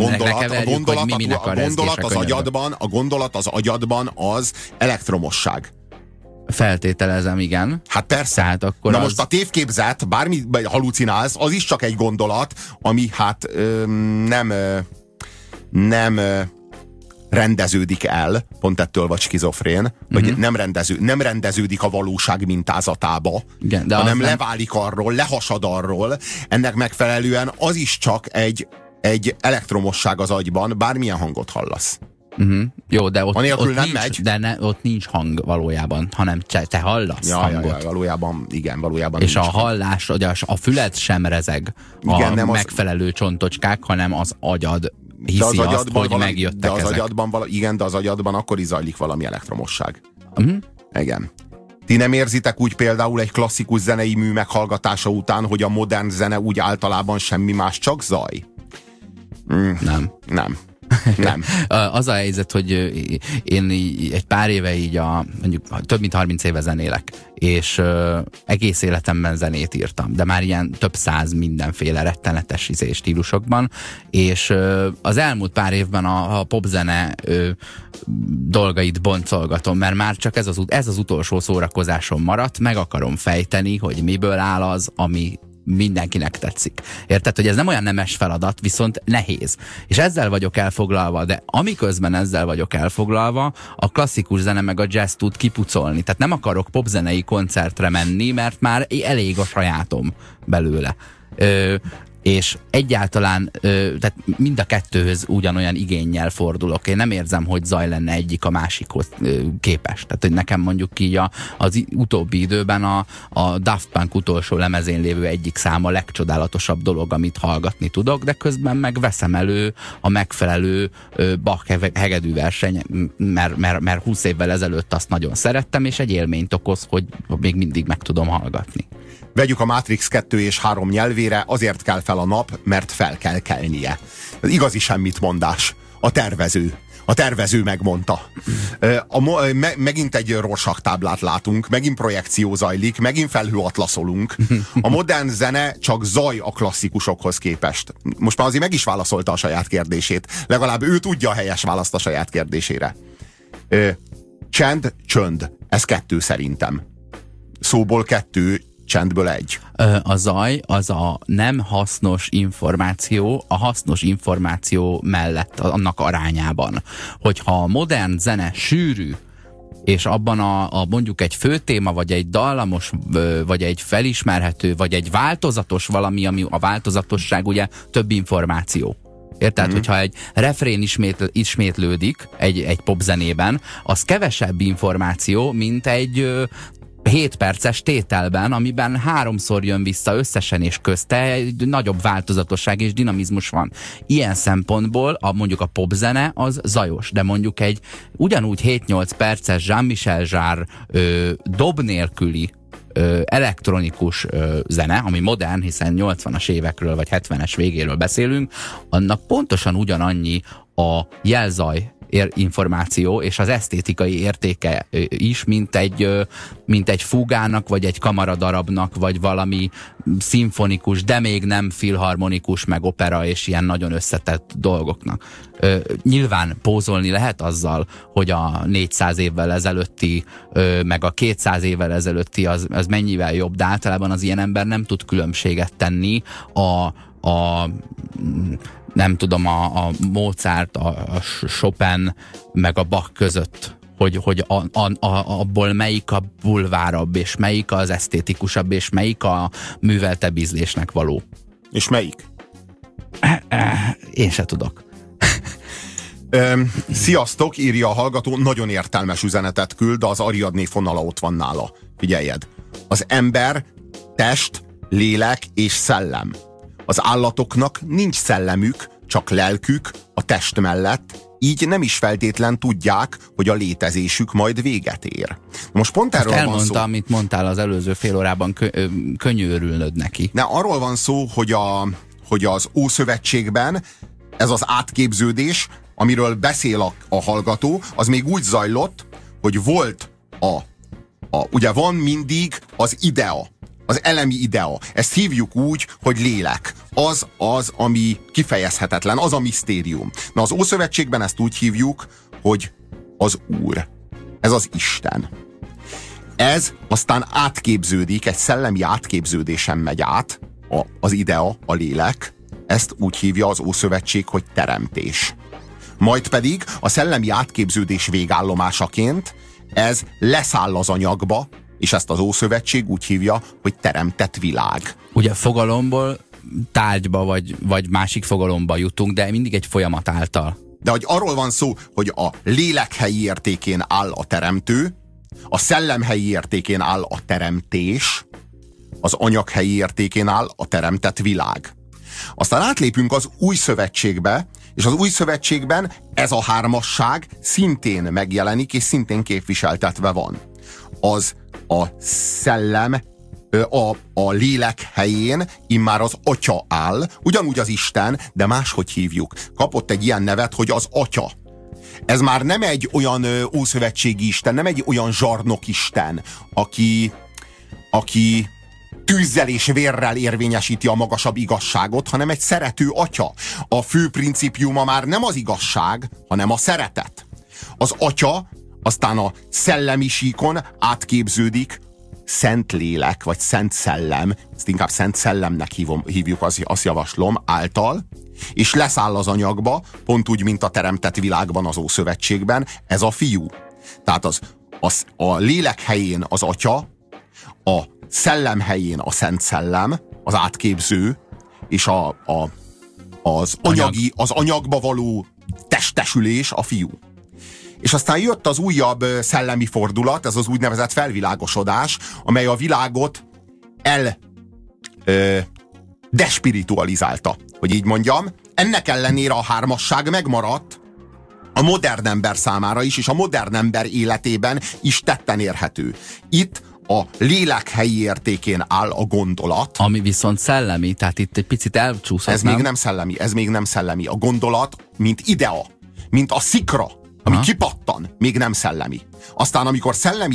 Speaker 2: gondolat az agyadban az elektromosság.
Speaker 1: Feltételezem, igen.
Speaker 2: Hát persze.
Speaker 1: Hát akkor
Speaker 2: most a tévképzet, bármi halucinálsz, az is csak egy gondolat, ami hát nem rendeződik el, pont ettől vagy skizofrén, hogy nem rendeződik a valóság mintázatába, igen, de hanem leválik arról, lehasad arról. Ennek megfelelően az is csak egy elektromosság az agyban, bármilyen hangot hallasz.
Speaker 1: Jó, de ott
Speaker 2: nincs,
Speaker 1: megy. De ott nincs hang valójában, hanem te hallasz hangot.
Speaker 2: Valójában
Speaker 1: és a hallás, a füled sem rezeg a megfelelő csontocskák, hanem az agyad hiszi azt, hogy megjöttek ezek.
Speaker 2: De az agyadban akkor is zajlik valami elektromosság. Igen. Ti nem érzitek úgy például egy klasszikus zenei mű meghallgatása után, hogy a modern zene úgy általában semmi más, csak zaj? Nem.
Speaker 1: Az a helyzet, hogy én egy pár éve így mondjuk több mint 30 éve zenélek, és egész életemben zenét írtam, de már ilyen több száz mindenféle rettenetes stílusokban, és az elmúlt pár évben a popzene dolgait boncolgatom, mert már csak ez az utolsó szórakozásom maradt, meg akarom fejteni, hogy miből áll az, ami mindenkinek tetszik. Érted, hogy ez nem olyan nemes feladat, viszont nehéz. És ezzel vagyok elfoglalva, de amiközben ezzel vagyok elfoglalva, a klasszikus zene meg a jazz tud kipucolni. Tehát nem akarok popzenei koncertre menni, mert már elég a sajátom belőle. És egyáltalán, tehát mind a kettőhöz ugyanolyan igénnyel fordulok. Én nem érzem, hogy zaj lenne egyik a másikhoz képest. Tehát, hogy nekem mondjuk így az utóbbi időben a Daft Punk utolsó lemezén lévő egyik száma a legcsodálatosabb dolog, amit hallgatni tudok, de közben meg veszem elő a megfelelő Bach hegedűverseny, mert 20 évvel ezelőtt azt nagyon szerettem, és egy élményt okoz, hogy még mindig meg tudom hallgatni.
Speaker 2: Vegyük a Matrix 2 és 3 nyelvére, azért kell fel a nap, mert fel kell kelnie. Ez igazi semmit mondás. A tervező megmondta. Megint egy Rorschach táblát látunk, megint projekció zajlik, megint felhőatlaszolunk. A modern zene csak zaj a klasszikusokhoz képest. Most már azért meg is válaszolta a saját kérdését. Legalább ő tudja a helyes választ a saját kérdésére. Csönd. Ez 2 szerintem. Szóból 2, csendből 1.
Speaker 1: A zaj az a nem hasznos információ, a hasznos információ mellett, annak arányában. Hogyha a modern zene sűrű, és abban mondjuk egy főtéma, vagy egy dallamos, vagy egy felismerhető, vagy egy változatos valami, ami a változatosság ugye több információ. Érted? Hogyha egy refrén ismétlődik egy popzenében, az kevesebb információ, mint egy 7 perces tételben, amiben 3-szor jön vissza összesen, és közte egy nagyobb változatosság és dinamizmus van. Ilyen szempontból mondjuk a popzene az zajos, de mondjuk egy ugyanúgy 7-8 perces Jean-Michel Jarre dob nélküli elektronikus zene, ami modern, hiszen 80-as évekről vagy 70-es végéről beszélünk, annak pontosan ugyanannyi a jelzaj információ és az esztétikai értéke is, mint egy fúgának, vagy egy kamaradarabnak, vagy valami szimfonikus, de még nem filharmonikus, meg opera és ilyen nagyon összetett dolgoknak. Nyilván pózolni lehet azzal, hogy a 400 évvel ezelőtti, meg a 200 évvel ezelőtti az mennyivel jobb, de általában az ilyen ember nem tud különbséget tenni nem tudom, a Mozart, a Chopin, meg a Bach között, hogy abból melyik a bulvárabb, és melyik az esztétikusabb, és melyik a műveltebb ízlésnek való.
Speaker 2: És melyik?
Speaker 1: Én se tudok.
Speaker 2: Sziasztok, írja a hallgató, nagyon értelmes üzenetet küld, de az Ariadné fonala ott van nála. Figyeljed. Az ember, test, lélek és szellem. Az állatoknak nincs szellemük, csak lelkük a test mellett, így nem is feltétlen tudják, hogy a létezésük majd véget ér. Most pont erről van szó.
Speaker 1: Elmondta, amit mondtál az előző fél órában, könnyű örülnöd neki.
Speaker 2: Ne, arról van szó, hogy az Ószövetségben ez az átképződés, amiről beszél a hallgató, az még úgy zajlott, hogy volt ugye van mindig az idea, az elemi idea. Ezt hívjuk úgy, hogy lélek. Az, ami kifejezhetetlen, az a misztérium. Na, az Ószövetségben ezt úgy hívjuk, hogy az Úr. Ez az Isten. Ez aztán átképződik, egy szellemi átképződésen megy át, az idea, a lélek. Ezt úgy hívja az Ószövetség, hogy teremtés. Majd pedig a szellemi átképződés végállomásaként ez leszáll az anyagba, és ezt az Ószövetség úgy hívja, hogy teremtett világ.
Speaker 1: Ugye fogalomból tárgyba vagy másik fogalomba jutunk, de mindig egy folyamat által.
Speaker 2: De hogy arról van szó, hogy a lélek helyi értékén áll a teremtő, a szellem helyi értékén áll a teremtés, az anyag helyi értékén áll a teremtett világ. Aztán átlépünk az Új Szövetségbe, és az Új Szövetségben ez a hármasság szintén megjelenik, és szintén képviseltetve van. Az a szellem, a lélek helyén immár az Atya áll, ugyanúgy az Isten, de máshogy hívjuk. Kapott egy ilyen nevet, hogy az Atya. Ez már nem egy olyan ószövetségi Isten, nem egy olyan zsarnokisten, aki tűzzel és vérrel érvényesíti a magasabb igazságot, hanem egy szerető atya. A fő principiuma már nem az igazság, hanem a szeretet. Az atya aztán a szellemi síkon átképződik szent lélek, vagy szent szellem, ezt inkább szent szellemnek hívjuk, azt javaslom, által, és leszáll az anyagba, pont úgy, mint a teremtett világban, az Ószövetségben, ez a fiú. Tehát a lélek helyén az atya, a szellem helyén a szent szellem, az átképző, és az anyagba való testesülés a fiú. És aztán jött az újabb szellemi fordulat, ez az úgynevezett felvilágosodás, amely a világot despiritualizálta, hogy így mondjam. Ennek ellenére a hármasság megmaradt a modern ember számára is, és a modern ember életében is tetten érhető. Itt a lélek helyi értékén áll a gondolat.
Speaker 1: Ami viszont szellemi, tehát itt egy picit elcsúszott.
Speaker 2: Ez még nem szellemi. A gondolat, mint idea, mint a szikra, ami kipattan, még nem szellemi. Aztán amikor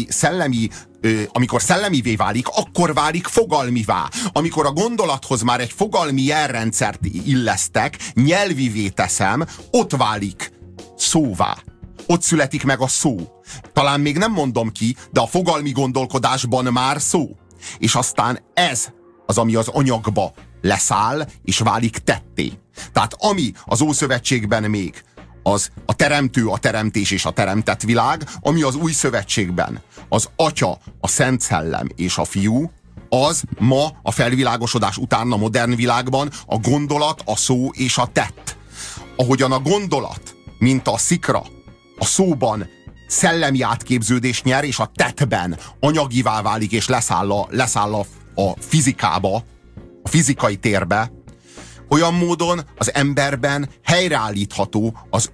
Speaker 2: amikor szellemivé válik, akkor válik fogalmivá. Amikor a gondolathoz már egy fogalmi jelrendszert illesztek, nyelvivé teszem, ott válik szóvá. Ott születik meg a szó. Talán még nem mondom ki, de a fogalmi gondolkodásban már szó. És aztán ez az, ami az anyagba leszáll, és válik tetté. Tehát ami az Ószövetségben még az a teremtő, a teremtés és a teremtett világ, ami az Új Szövetségben az Atya, a Szent Szellem és a Fiú, az ma a felvilágosodás után a modern világban a gondolat, a szó és a tett. Ahogyan a gondolat, mint a szikra, a szóban szellemi átképződés nyer, és a tettben anyagivá válik, és leszáll a fizikába, a fizikai térbe, olyan módon az emberben helyreállítható az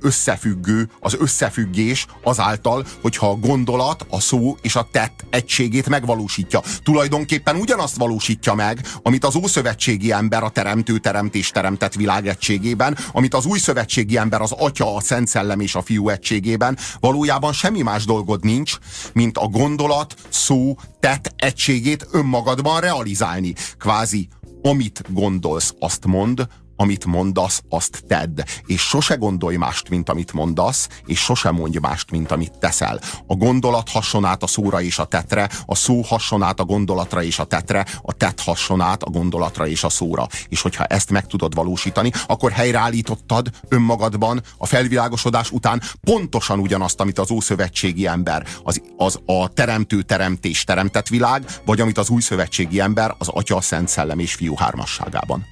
Speaker 2: összefüggés azáltal, hogyha a gondolat, a szó és a tett egységét megvalósítja. Tulajdonképpen ugyanazt valósítja meg, amit az ószövetségi ember a teremtő, teremtés, teremtett világ egységében, amit az újszövetségi ember az Atya, a Szent Szellem és a Fiú egységében. Valójában semmi más dolgod nincs, mint a gondolat, szó, tett egységét önmagadban realizálni. Kvázi amit gondolsz, azt mondd, amit mondasz, azt tedd. És sose gondolj mást, mint amit mondasz, és sose mondj mást, mint amit teszel. A gondolat hasson át a szóra és a tettre, a szó hasson át a gondolatra és a tettre, a tett hasson át a gondolatra és a szóra. És hogyha ezt meg tudod valósítani, akkor helyreállítottad önmagadban a felvilágosodás után pontosan ugyanazt, amit az ószövetségi ember, a teremtő, teremtés, teremtett világ, vagy amit az újszövetségi ember, az Atya, Szent Szellem és Fiú hármasságában.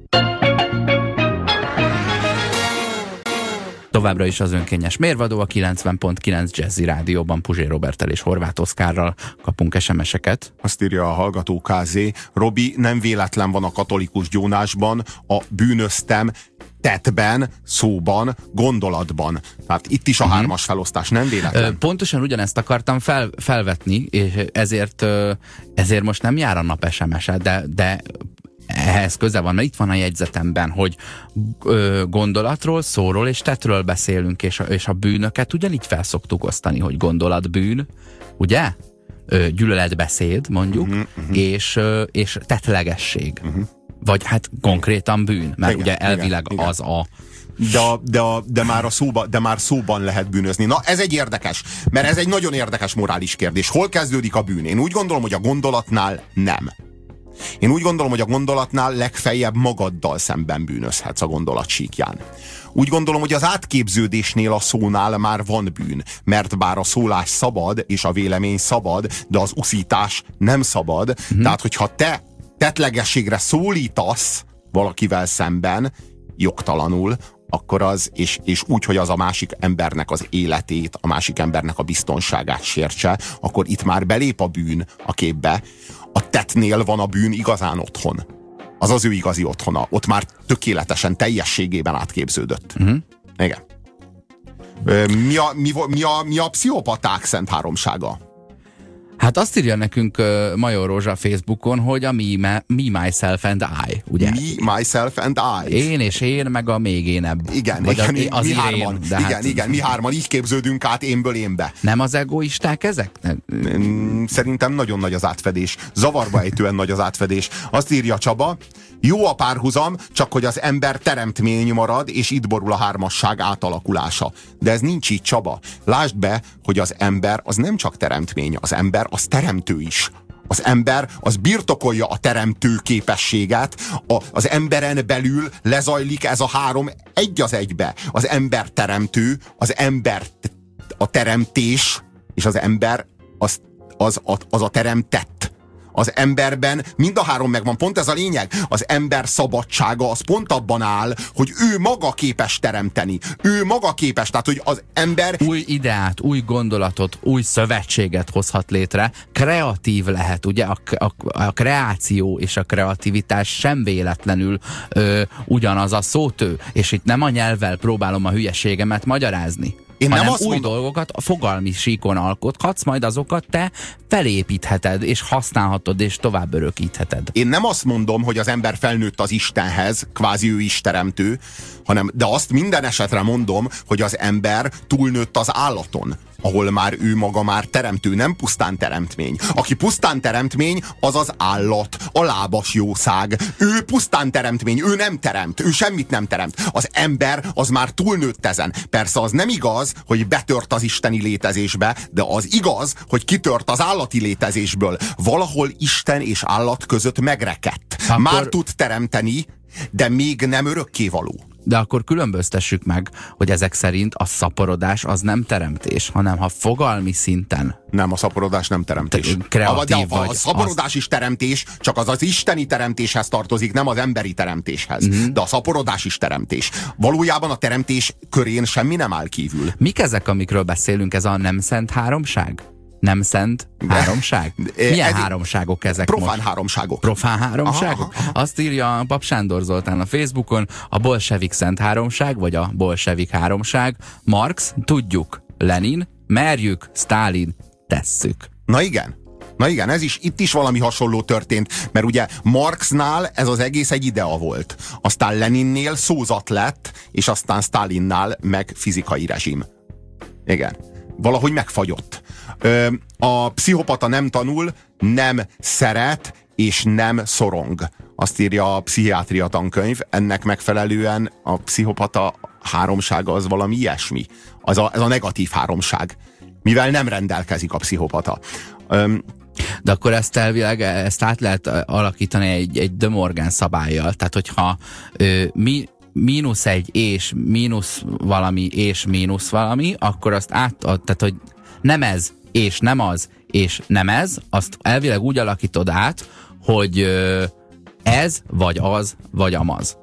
Speaker 1: Továbbra is az önkényes mérvadó a 90.9 Jazzy Rádióban Puzsér Roberttel és Horváth Oszkárral kapunk SMS-eket.
Speaker 2: Azt írja a hallgató KZ, Robi, nem véletlen van a katolikus gyónásban a bűnöztem tettben, szóban, gondolatban. Tehát itt is a hármas felosztás, nem véletlen.
Speaker 1: Pontosan ugyanezt akartam felvetni, és ezért most nem jár a nap SMS-e, de ehhez köze van, mert itt van a jegyzetemben, hogy gondolatról, szóról és tettről beszélünk, és a bűnöket ugyanígy felszoktuk osztani, hogy gondolatbűn, ugye? Gyűlöletbeszéd, mondjuk, és tettlegesség. Vagy hát konkrétan bűn, mert igen, ugye elvileg igen. Az a...
Speaker 2: De már szóban lehet bűnözni. Na, ez egy érdekes, mert ez egy nagyon érdekes morális kérdés. Hol kezdődik a bűn? Én úgy gondolom, hogy a gondolatnál nem. Én úgy gondolom, hogy a gondolatnál legfeljebb magaddal szemben bűnözhetsz a gondolat síkján. Úgy gondolom, hogy az átképződésnél a szónál már van bűn, mert bár a szólás szabad, és a vélemény szabad, de az uszítás nem szabad. Tehát, hogyha te tettlegességre szólítasz valakivel szemben, jogtalanul, akkor az, és úgy, hogy az a másik embernek az életét, a másik embernek a biztonságát sértse, akkor itt már belép a bűn a képbe. A tettnél van a bűn igazán otthon. Az az ő igazi otthona. Ott már tökéletesen, teljességében átképződött. Igen. Mi a pszichopaták szent háromsága?
Speaker 1: Hát azt írja nekünk Major Rózsa Facebookon, hogy a me, myself and I, ugye?
Speaker 2: Me, myself and I.
Speaker 1: Én és én, meg a még énebb.
Speaker 2: Igen, mi hárman. Igen, mi hárman így képződünk át énből énbe.
Speaker 1: Nem az egoisták ezek?
Speaker 2: Szerintem nagyon nagy az átfedés. Zavarba ejtően nagy az átfedés. Azt írja Csaba, jó a párhuzam, csak hogy az ember teremtmény marad, és itt borul a hármasság átalakulása. De ez nincs így, Csaba. Lásd be, hogy az ember az nem csak teremtmény, az ember az teremtő is. Az ember az birtokolja a teremtő képességet, az emberen belül lezajlik ez a három egy az egybe. Az ember teremtő, az ember a teremtés, és az ember az a teremtett. Az emberben mind a három megvan, pont ez a lényeg. Az ember szabadsága az pont abban áll, hogy ő maga képes teremteni. Ő maga képes, tehát hogy az ember...
Speaker 1: Új ideát, új gondolatot, új szövetséget hozhat létre. Kreatív lehet, ugye? A kreáció és a kreativitás sem véletlenül ugyanaz a szótő. És itt nem a nyelvvel próbálom a hülyeségemet magyarázni. Hanem új dolgokat a fogalmi síkon alkothatsz, majd azokat te felépítheted, és használhatod, és tovább örökítheted.
Speaker 2: Én nem azt mondom, hogy az ember felnőtt az Istenhez, kvázi ő is teremtő, de azt minden esetre mondom, hogy az ember túlnőtt az állaton, ahol már ő maga már teremtő, nem pusztán teremtmény. Aki pusztán teremtmény, az az állat, a lábas jószág. Ő pusztán teremtmény, ő nem teremt, ő semmit nem teremt. Az ember az már túlnőtt ezen. Persze az nem igaz, hogy betört az isteni létezésbe, de az igaz, hogy kitört az állati létezésből. Valahol Isten és állat között megrekedt. Már tud teremteni, de még nem örökkévaló.
Speaker 1: De akkor különböztessük meg, hogy ezek szerint a szaporodás az nem teremtés, hanem ha fogalmi szinten...
Speaker 2: Nem, a szaporodás nem teremtés.
Speaker 1: Kreatív vagy.
Speaker 2: A szaporodás is teremtés, csak az isteni teremtéshez tartozik, nem az emberi teremtéshez. De a szaporodás is teremtés. Valójában a teremtés körén semmi nem áll kívül.
Speaker 1: Mik ezek, amikről beszélünk? Ez a nem szent háromság? Nem szent háromság? Milyen háromságok ezek
Speaker 2: profán
Speaker 1: most?
Speaker 2: Háromságok.
Speaker 1: Profán háromságok? Aha. Azt írja Pap Sándor Zoltán a Facebookon, a bolsevik szent háromság, vagy a bolsevik háromság. Marx, tudjuk. Lenin, merjük. Sztálin, tesszük.
Speaker 2: Na igen, itt is valami hasonló történt, mert ugye Marxnál ez az egész egy idea volt. Aztán Leninnél szózat lett, és aztán Sztálinnál meg fizikai rezsim. Igen. Valahogy megfagyott. A pszichopata nem tanul, nem szeret, és nem szorong. Azt írja a pszichiátria tankönyv, ennek megfelelően a pszichopata háromsága az valami ilyesmi. Ez a negatív háromság. Mivel nem rendelkezik a pszichopata.
Speaker 1: De akkor ezt elvileg át lehet alakítani egy De Morgan szabállyal. Tehát, hogyha mínusz egy és mínusz valami és mínusz valami, akkor azt tehát, hogy nem ez és nem az és nem ez, azt elvileg úgy alakítod át, hogy ez vagy az vagy amaz.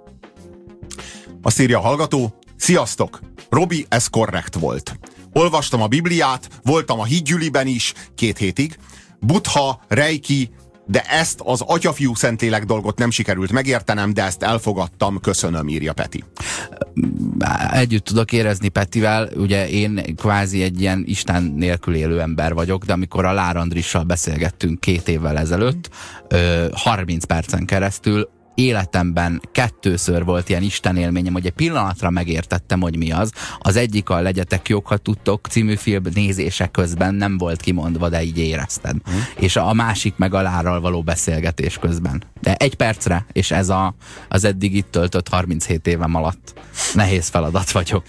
Speaker 2: Azt írja a hallgató, sziasztok! Robi, ez korrekt volt. Olvastam a Bibliát, voltam a hídgyüliben is 2 hétig, Buddha, Reiki, de ezt az Atya-Fiú-Szentlélek dolgot nem sikerült megértenem, de ezt elfogadtam, köszönöm, írja Peti.
Speaker 1: együtt tudok érezni Petivel, ugye én kvázi egy ilyen Isten nélkül élő ember vagyok, de amikor a Lár Andrissal beszélgettünk 2 évvel ezelőtt, 30 percen keresztül, életemben 2-ször volt ilyen Isten élményem, hogy egy pillanatra megértettem, hogy mi az. Az egyik a Legyetek jók, ha tudtok című film nézése közben nem volt kimondva, de így érezted. És a másik meg a Lárral való beszélgetés közben. De 1 percre, és ez az eddig itt töltött 37 évem alatt. Nehéz feladat vagyok.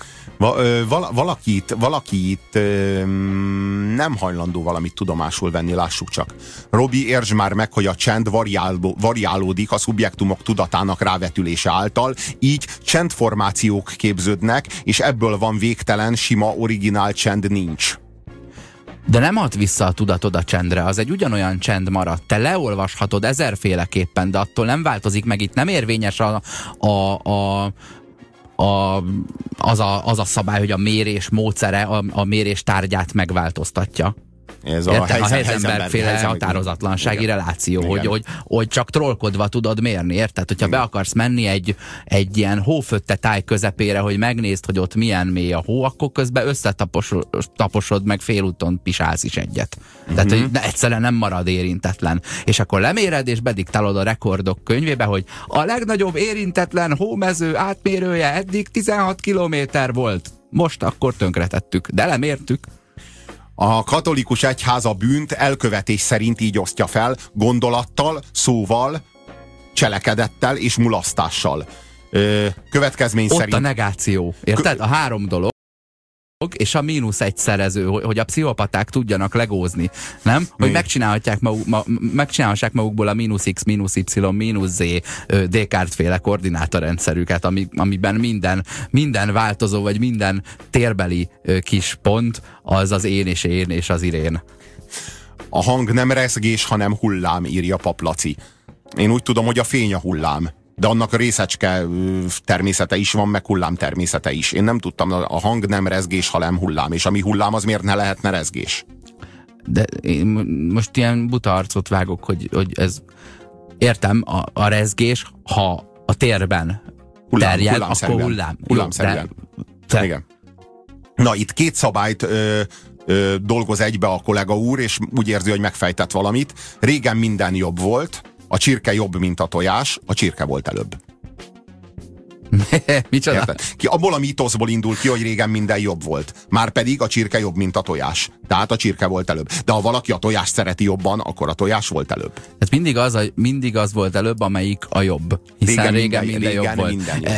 Speaker 2: Valaki itt nem hajlandó valamit tudomásul venni, lássuk csak. Robi, értsd már meg, hogy a csend variálódik a szubjektumok tudatának rávetülése által, így csendformációk képződnek, és ebből van végtelen, sima, originál csend nincs.
Speaker 1: De nem ad vissza a tudatod a csendre, az egy ugyanolyan csend maradt. Te leolvashatod 1000-féleképpen, de attól nem változik meg, itt nem érvényes az a szabály, hogy a mérés módszere a mérés tárgyát megváltoztatja.
Speaker 2: Ez
Speaker 1: a Heisenberg-féle határozatlansági reláció, hogy csak trollkodva tudod mérni, érted? Hogyha be akarsz menni egy ilyen hófötte táj közepére, hogy megnézd, hogy ott milyen mély a hó, akkor közben összetaposod, meg félúton pisálsz is egyet. Tehát, hogy egyszerűen nem marad érintetlen. És akkor leméred, és bediktálod a rekordok könyvébe, hogy a legnagyobb érintetlen hómező átmérője eddig 16 kilométer volt. Most akkor tönkretettük, de lemértük.
Speaker 2: A katolikus egyház a bűnt elkövetés szerint így osztja fel, gondolattal, szóval, cselekedettel és mulasztással. Következmény
Speaker 1: ott
Speaker 2: szerint...
Speaker 1: a negáció, érted? A 3 dolog, és a -1 szerező, hogy a pszichopaták tudjanak legózni, nem? Hogy megcsinálhassák magukból a -x, -y, -z Descartes-féle koordinátorrendszerüket, amiben minden változó, vagy minden térbeli kis pont, az az én és az irén.
Speaker 2: A hang nem rezgés, hanem hullám, írja Pap Laci. Én úgy tudom, hogy a fény a hullám. De annak a részecske természete is van, meg hullám természete is. Én nem tudtam, a hang nem rezgés, hanem hullám. És ami hullám, az miért ne lehetne rezgés?
Speaker 1: De én most ilyen buta arcot vágok, hogy ez... Értem, a rezgés, ha a térben terjed, akkor hullám.
Speaker 2: Hullámszerűen. Igen. Na, itt 2 szabályt dolgoz egybe a kollega úr, és úgy érzi, hogy megfejtett valamit. Régen minden jobb volt, a csirke jobb, mint a tojás, a csirke volt előbb.
Speaker 1: Micsoda?
Speaker 2: Érted? Abból a mítoszból indul ki, hogy régen minden jobb volt. Márpedig a csirke jobb, mint a tojás. Tehát a csirke volt előbb. De ha valaki a tojást szereti jobban, akkor a tojás volt előbb.
Speaker 1: Ez mindig az volt előbb, amelyik a jobb. Hiszen régen minden jobb volt.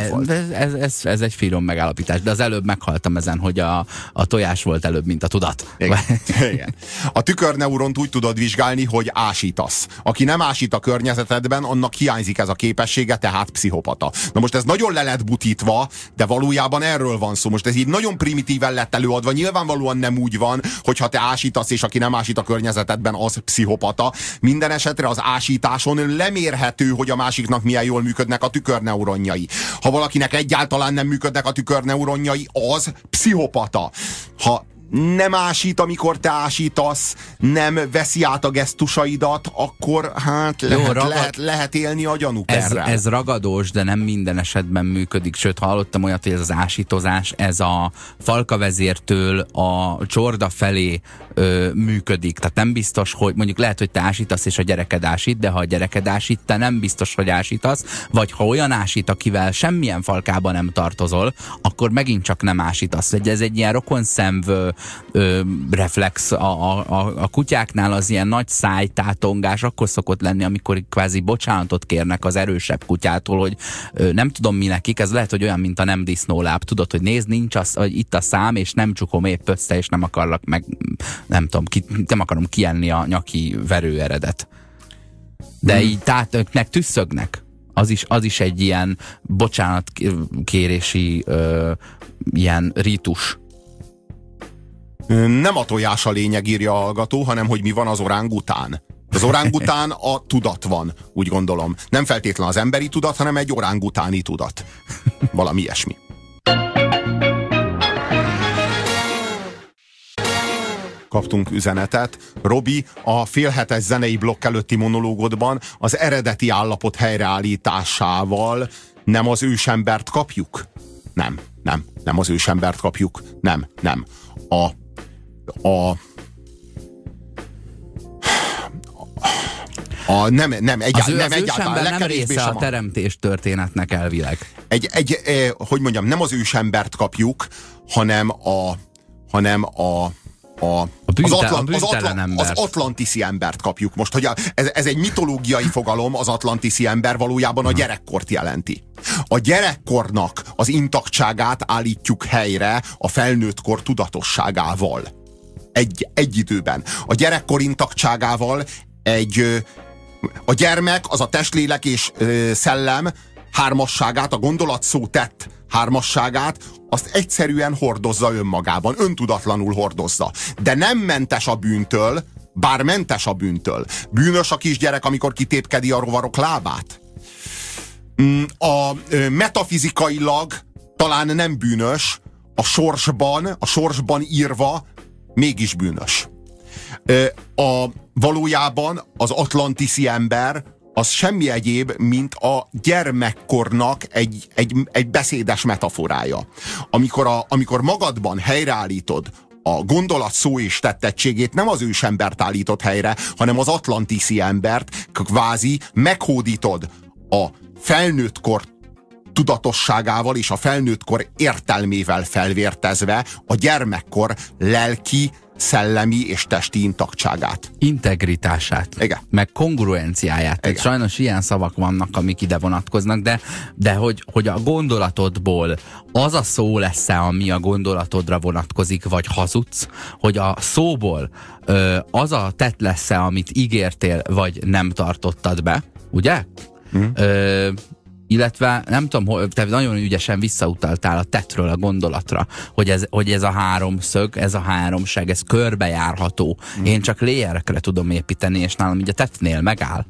Speaker 1: Ez egy finom megállapítás. De az előbb meghaltam ezen, hogy a tojás volt előbb, mint a tudat.
Speaker 2: Igen. A tükörneuront úgy tudod vizsgálni, hogy ásítasz. Aki nem ásít a környezetedben, annak hiányzik ez a képessége, tehát pszichopata. Na most ez nagyon le lett butítva, de valójában erről van szó. Most ez így nagyon primitíven lett előadva. Nyilvánvalóan nem úgy van, hogyha te ásítasz, és aki nem ásít a környezetedben, az pszichopata. Minden esetre az ásításon lemérhető, hogy a másiknak milyen jól működnek a tükörneuronjai. Ha valakinek egyáltalán nem működnek a tükörneuronjai, az pszichopata. Ha nem ásít, amikor te ásítasz, nem veszi át a gesztusaidat, akkor hát lehet élni a gyanúperrel.
Speaker 1: Ez ragadós, de nem minden esetben működik. Sőt, hallottam olyat, hogy ez az ásítozás, ez a falkavezértől a csorda felé működik. Tehát nem biztos, hogy mondjuk lehet, hogy te ásítasz, és a gyereked ásít, de ha a gyereked ásít, te nem biztos, hogy ásítasz, vagy ha olyan ásít, akivel semmilyen falkába nem tartozol, akkor megint csak nem ásítasz. Ez egy ilyen rokonszenv reflex. A kutyáknál az ilyen nagy szájtátongás akkor szokott lenni, amikor kvázi bocsánatot kérnek az erősebb kutyától, hogy nem tudom mi nekik, ez lehet, hogy olyan, mint a nem disznóláb. Tudod, hogy nézd, nincs itt a szám, és nem csukom épp össze, és nem akarlak meg, nem tudom, nem akarom kienni a nyaki verőeredet. De így tátoknak tüsszögnek. Az is egy ilyen bocsánatkérési ilyen rítus.
Speaker 2: Nem a tojás a lényeg, írja a hallgató, hanem hogy mi van az orángután. Az orángután a tudat van, úgy gondolom. Nem feltétlen az emberi tudat, hanem egy orángutáni tudat. Valami ilyesmi. Kaptunk üzenetet. Robi, a félhetes zenei blokk előtti monológodban az eredeti állapot helyreállításával nem az ősembert kapjuk? Nem az ősembert kapjuk. Nem. Nem, egyáltalán
Speaker 1: az ősember nem része a teremtés történetnek elvileg.
Speaker 2: Hogy mondjam, nem az ősembert kapjuk, hanem az atlantiszi embert kapjuk. Most, hogy ez egy mitológiai fogalom, az atlantiszi ember valójában a gyerekkort jelenti. A gyerekkornak az intaktságát állítjuk helyre a felnőttkor tudatosságával. Egy időben. A gyerekkor intaktságával a gyermek az a testlélek és szellem hármasságát, a gondolat szó tett hármasságát, azt egyszerűen hordozza önmagában, öntudatlanul hordozza. De nem mentes a bűntől, bár mentes a bűntől. Bűnös a kisgyerek, amikor kitépkedi a rovarok lábát? Metafizikailag talán nem bűnös, a sorsban írva mégis bűnös. Valójában az atlantiszi ember az semmi egyéb, mint a gyermekkornak egy beszédes metaforája. Amikor magadban helyreállítod a gondolat szó és tettegységét, nem az ősembert állítod helyre, hanem az atlantiszi embert, kvázi meghódítod a felnőttkor tudatosságával és a felnőttkor értelmével felvértezve a gyermekkor lelki, szellemi és testi intaktságát.
Speaker 1: Integritását.
Speaker 2: Igen.
Speaker 1: Meg kongruenciáját. Tehát sajnos ilyen szavak vannak, amik ide vonatkoznak, de hogy a gondolatodból az a szó lesz-e, ami a gondolatodra vonatkozik, vagy hazudsz, hogy a szóból az a tett lesz-e, amit ígértél, vagy nem tartottad be, ugye? Illetve nem tudom, te nagyon ügyesen visszautaltál a tettről a gondolatra, hogy ez a háromszög, ez a háromság, ez körbejárható. Én csak layerkre tudom építeni, és nálam így a tettnél megáll.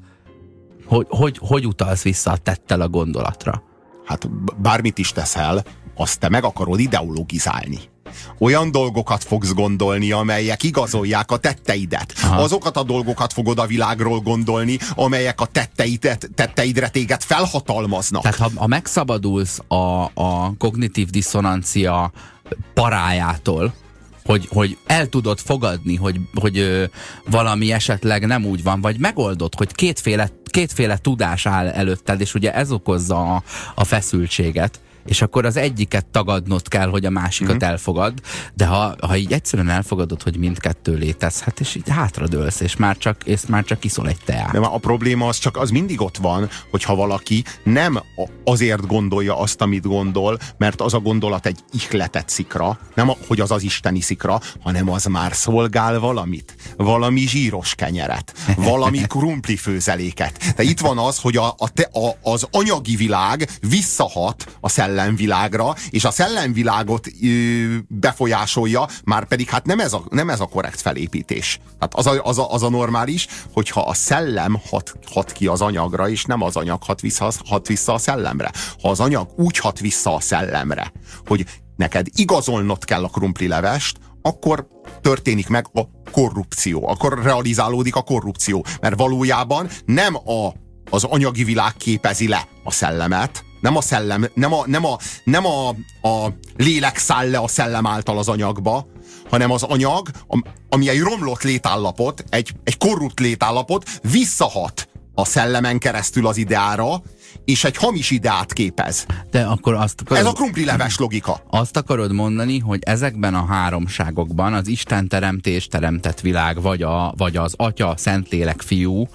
Speaker 1: Hogy utalsz vissza a tettel a gondolatra?
Speaker 2: Hát bármit is teszel, azt te meg akarod ideologizálni. Olyan dolgokat fogsz gondolni, amelyek igazolják a tetteidet. Aha. Azokat a dolgokat fogod a világról gondolni, amelyek a tetteidre téged felhatalmaznak.
Speaker 1: Tehát ha megszabadulsz a kognitív diszonancia parájától, hogy el tudod fogadni, hogy valami esetleg nem úgy van, vagy megoldod, hogy kétféle tudás áll előtted, és ugye ez okozza a feszültséget, és akkor az egyiket tagadnod kell, hogy a másikat elfogad, de ha így egyszerűen elfogadod, hogy mindkettő létezhet, és így hátradőlsz, és már csak iszol egy teát.
Speaker 2: De a probléma az mindig ott van, hogyha valaki nem azért gondolja azt, amit gondol, mert az a gondolat egy ihletett szikra, nem hogy az isteni szikra, hanem az már szolgál valamit, valami zsíros kenyeret, valami krumplifőzeléket. De itt van az, hogy az anyagi világ visszahat a szellemvilágra, és a szellemvilágot befolyásolja, már pedig hát nem ez a korrekt felépítés. Hát az a normális, hogyha a szellem hat ki az anyagra, és nem az anyag hat vissza a szellemre. Ha az anyag úgy hat vissza a szellemre, hogy neked igazolnod kell a krumplilevest, akkor történik meg a korrupció. Akkor realizálódik a korrupció. Mert valójában nem az anyagi világ képezi le a szellemet, nem a szellem, nem a lélek száll le a szellem által az anyagba, hanem az anyag, ami egy romlott létállapot, egy korrupt létállapot, visszahat a szellemen keresztül az ideára, és egy hamis ideát képez.
Speaker 1: De akkor
Speaker 2: ez a krumplileves logika.
Speaker 1: Azt akarod mondani, hogy ezekben a háromságokban az Isten teremtés, teremtett világ, vagy az Atya, Szentlélek, Fiú,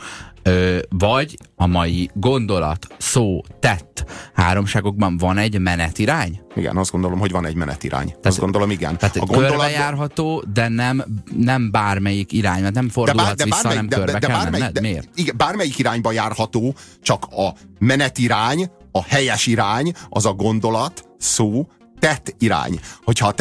Speaker 1: vagy a mai gondolat, szó, tett háromságokban van egy menetirány?
Speaker 2: Igen, azt gondolom, hogy van egy menetirány. Azt gondolom, igen.
Speaker 1: Tehát a körbejárható, de nem bármelyik irány, mert nem fordulhatsz vissza, hanem körbe kell menned. Miért?
Speaker 2: Igen, bármelyik irányba járható, csak a menetirány, a helyes irány, az a gondolat, szó, tett irány. Hogyha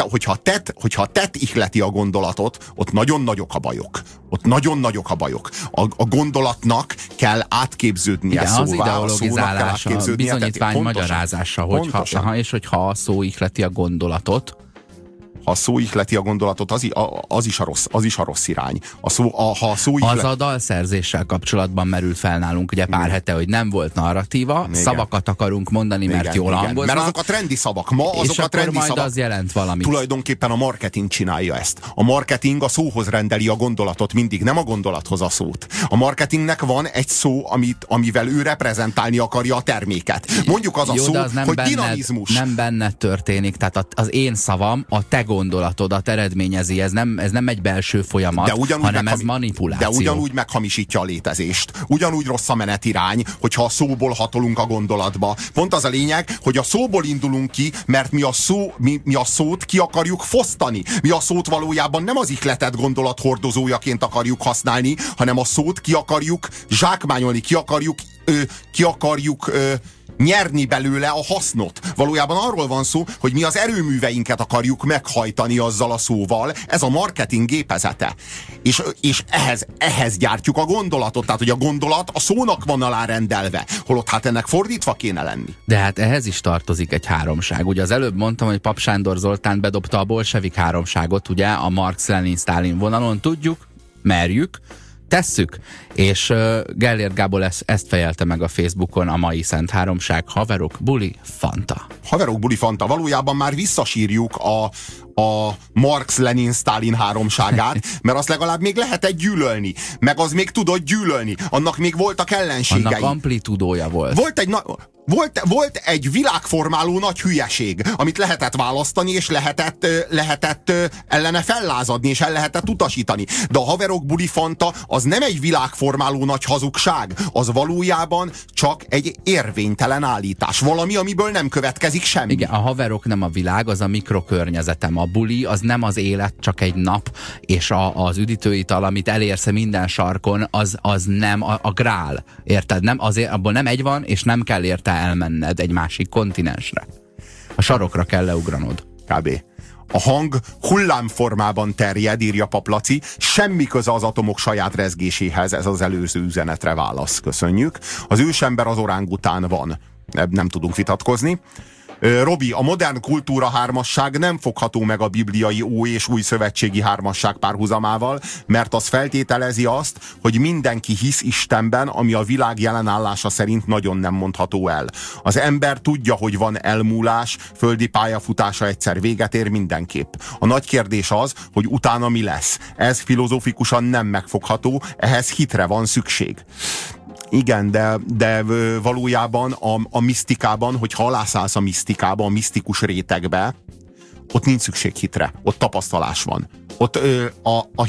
Speaker 2: a tett ihleti a gondolatot, ott nagyon nagyok a bajok. Ott nagyon nagyok a bajok. A gondolatnak kell átképződnie
Speaker 1: szóvá. Az ideologizálás, a bizonyítvány magyarázása, hogyha a szó ihleti a gondolatot,
Speaker 2: ha a szó ihleti a gondolatot, az is a rossz irány. Ha a szó
Speaker 1: az a dalszerzéssel kapcsolatban merült fel nálunk ugye pár hete, hogy nem volt narratíva, igen. Szavakat akarunk mondani, mert jól hangoznak.
Speaker 2: Mert azok a trendi szavak. Ma azok
Speaker 1: és
Speaker 2: a trendi
Speaker 1: majd
Speaker 2: szavak.
Speaker 1: Az jelent valamit.
Speaker 2: Tulajdonképpen a marketing csinálja ezt. A marketing a szóhoz rendeli a gondolatot mindig, nem a gondolathoz a szót. A marketingnek van egy szó, amivel ő reprezentálni akarja a terméket. Mondjuk az a szó, hogy dinamizmus.
Speaker 1: Nem benned történik, tehát az én szavam a te gondolatodat eredményezi, ez nem egy belső folyamat, hanem ez manipuláció.
Speaker 2: De ugyanúgy meghamisítja a létezést. Ugyanúgy rossz a menetirány, hogyha a szóból hatolunk a gondolatba. Pont az a lényeg, hogy a szóból indulunk ki, mert mi a szót ki akarjuk fosztani. Mi a szót valójában nem az ihletett gondolat hordozójaként akarjuk használni, hanem a szót ki akarjuk zsákmányolni, ki akarjuk nyerni belőle a hasznot. Valójában arról van szó, hogy mi az erőműveinket akarjuk meghajtani azzal a szóval. Ez a marketing gépezete. És ehhez gyártjuk a gondolatot. Tehát, hogy a gondolat a szónak van alárendelve. Holott hát ennek fordítva kéne lenni.
Speaker 1: De hát ehhez is tartozik egy háromság. Ugye az előbb mondtam, hogy Pap Sándor Zoltán bedobta a bolsevik háromságot, ugye a Marx-Lenin-Sztálin vonalon. Tudjuk, merjük, tesszük, és Gellért Gábor ezt fejelte meg a Facebookon, a mai Szent Háromság, haverok, buli, fanta.
Speaker 2: Haverok, buli, fanta. Valójában már visszasírjuk a Marx-Lenin-Sztálin háromságát, mert azt legalább még lehetett gyűlölni, meg az még tudott gyűlölni. Annak még voltak ellenségei.
Speaker 1: Annak amplitudója volt.
Speaker 2: Volt egy világformáló nagy hülyeség, amit lehetett választani, és lehetett ellene fellázadni, és el lehetett utasítani. De a haverok, buli, fanta az nem egy világformáló nagy hazugság, az valójában csak egy érvénytelen állítás. Valami, amiből nem következik semmi.
Speaker 1: Igen, a haverok nem a világ, az a mikrokörnyezetem. A buli az nem az élet, csak egy nap, és az üdítőital, amit elérsz minden sarkon, az nem a grál. Érted? Nem, azért, abból nem egy van, és nem kell érte elmenned egy másik kontinensre. A sarokra kell leugranod.
Speaker 2: Kb. A hang hullámformában terjed, írja Paplaci, semmi köze az atomok saját rezgéséhez, ez az előző üzenetre válasz. Köszönjük. Az ősember az orángután van. Nem tudunk vitatkozni. Robi, a modern kultúra hármasság nem fogható meg a bibliai Ó és Új Szövetségi hármasság párhuzamával, mert az feltételezi azt, hogy mindenki hisz Istenben, ami a világ jelenállása szerint nagyon nem mondható el. Az ember tudja, hogy van elmúlás, földi pályafutása egyszer véget ér mindenképp. A nagy kérdés az, hogy utána mi lesz. Ez filozófikusan nem megfogható, ehhez hitre van szükség. Igen, de valójában a misztikában, hogyha alászállsz a misztikába, a misztikus rétegbe, ott nincs szükség hitre, ott tapasztalás van. Ott a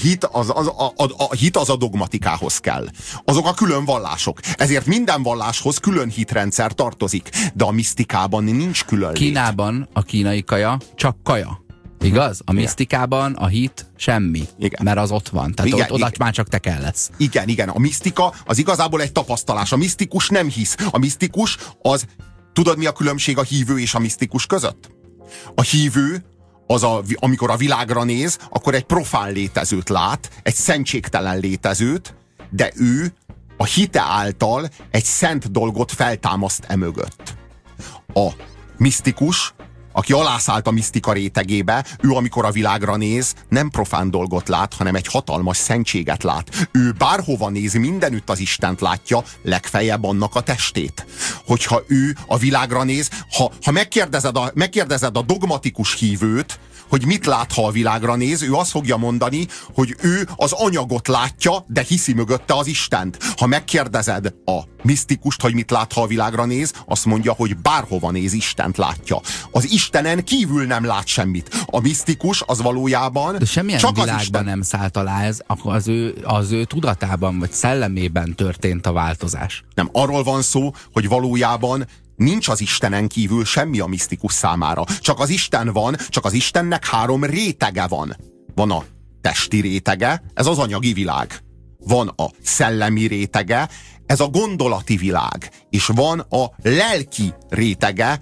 Speaker 2: hit az a dogmatikához kell. Azok a külön vallások. Ezért minden valláshoz külön hitrendszer tartozik, de a misztikában nincs külön lét.
Speaker 1: Kínában a kínai kaja csak kaja. Igaz? A misztikában a hit semmi. Igen. Mert az ott van. Tehát igen, oda már csak te kell lesz.
Speaker 2: Igen. A misztika az igazából egy tapasztalás. A misztikus nem hisz. A misztikus az... Tudod, mi a különbség a hívő és a misztikus között? A hívő amikor a világra néz, akkor egy profán létezőt lát, egy szentségtelen létezőt, de ő a hite által egy szent dolgot feltámaszt emögött. A misztikus, aki alászállt a misztika rétegébe, ő amikor a világra néz, nem profán dolgot lát, hanem egy hatalmas szentséget lát. Ő bárhova néz, mindenütt az Istent látja, legfeljebb annak a testét. Hogyha ő a világra néz, ha megkérdezed a dogmatikus hívőt, hogy mit lát, ha a világra néz, ő azt fogja mondani, hogy ő az anyagot látja, de hiszi mögötte az Istent. Ha megkérdezed a misztikust, hogy mit lát, ha a világra néz, azt mondja, hogy bárhova néz, Istent látja. Az Istenen kívül nem lát semmit. A misztikus az valójában
Speaker 1: de semmilyen
Speaker 2: csak
Speaker 1: világban
Speaker 2: az Isten...
Speaker 1: nem szállt alá ez, akkor az ő tudatában vagy szellemében történt a változás.
Speaker 2: Nem, arról van szó, hogy valójában nincs az Istenen kívül semmi a misztikus számára. Csak az Isten van, csak az Istennek 3 rétege van. Van a testi rétege, ez az anyagi világ. Van a szellemi rétege, ez a gondolati világ. És van a lelki rétege,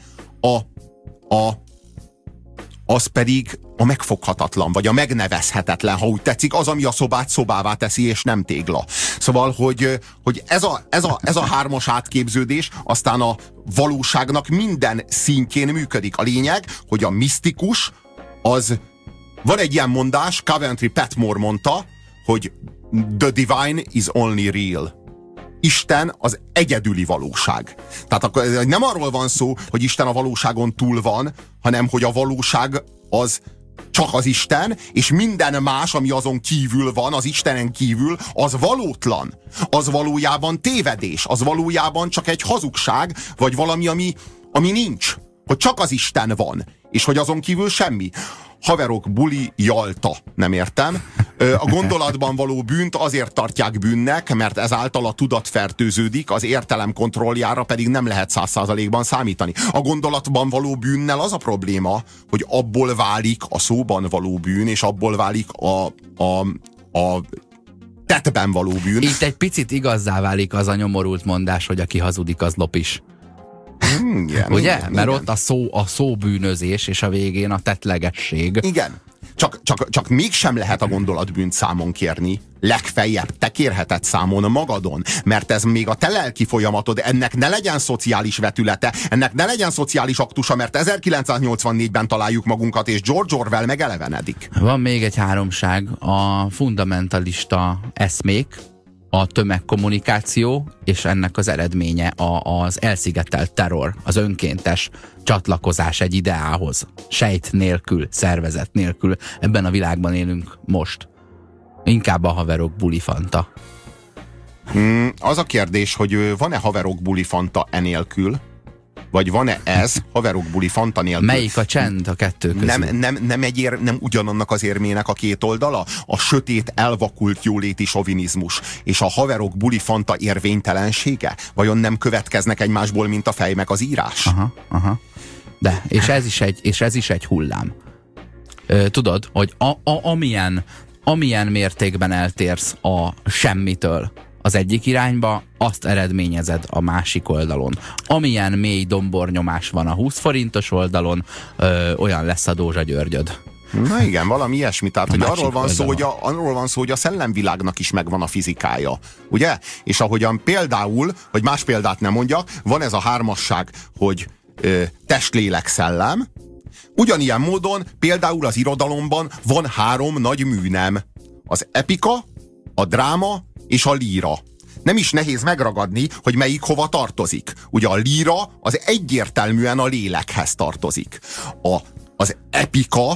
Speaker 2: az pedig a megfoghatatlan, vagy a megnevezhetetlen, ha úgy tetszik, az, ami a szobát szobává teszi, és nem tégla. Szóval, hogy ez a 3-as átképződés aztán a valóságnak minden szintjén működik. A lényeg, hogy a misztikus az Van egy ilyen mondás, Coventry Patmore mondta, hogy the divine is only real. Isten az egyedüli valóság. Tehát akkor nem arról van szó, hogy Isten a valóságon túl van, hanem hogy a valóság az csak az Isten, és minden más, ami azon kívül van, az Istenen kívül, az valótlan. Az valójában tévedés, az valójában csak egy hazugság, vagy valami, ami nincs. Hogy csak az Isten van, és hogy azon kívül semmi. Haverok, buli, Jalta. Nem értem. A gondolatban való bűnt azért tartják bűnnek, mert ezáltal a tudat fertőződik, az értelem kontrolljára pedig nem lehet 100%-ban számítani. A gondolatban való bűnnel az a probléma, hogy abból válik a szóban való bűn, és abból válik a tettben való bűn.
Speaker 1: Itt egy picit igazzá válik az a nyomorult mondás, hogy aki hazudik, az lopis.
Speaker 2: Igen,
Speaker 1: ugye?
Speaker 2: Igen,
Speaker 1: mert
Speaker 2: igen.
Speaker 1: ott a szóbűnözés, és a végén a tettlegesség.
Speaker 2: Igen. Csak mégsem lehet a gondolatbűnt számon kérni. Legfeljebb te kérheted számon magadon, mert ez még a te lelki folyamatod, ennek ne legyen szociális vetülete, ennek ne legyen szociális aktusa, mert 1984-ben találjuk magunkat, és George Orwell megelevenedik.
Speaker 1: Van még egy háromság, a fundamentalista eszmék, a tömegkommunikáció, és ennek az eredménye az elszigetelt terror, az önkéntes csatlakozás egy ideához. Sejt nélkül, szervezet nélkül. Ebben a világban élünk most. Inkább a haverok bulifanta.
Speaker 2: Az a kérdés, hogy van-e haverok bulifanta enélkül, vagy van-e ez haverok bulifanta nélkül?
Speaker 1: Melyik a csend a kettő közül?
Speaker 2: Nem ugyanannak az érmének a két oldala? A sötét, elvakult jóléti sovinizmus és a haverok bulifanta érvénytelensége? Vajon nem következnek egymásból, mint a fej meg az írás?
Speaker 1: Aha. De, és ez is egy hullám. Tudod, hogy amilyen mértékben eltérsz a semmitől az egyik irányba, azt eredményezed a másik oldalon. Amilyen mély dombornyomás van a 20 forintos oldalon, olyan lesz a Dózsa Györgyöd.
Speaker 2: Na igen, valami ilyesmi. Tehát, hogy arról van szó, hogy a szellemvilágnak is megvan a fizikája. Ugye? És ahogyan például, hogy más példát nem mondjak, van ez a hármasság, hogy test, lélek, szellem. Ugyanilyen módon például az irodalomban van 3 nagy műnem. Az epika, a dráma és a líra. Nem is nehéz megragadni, hogy melyik hova tartozik. Ugye a líra az egyértelműen a lélekhez tartozik. Az epika,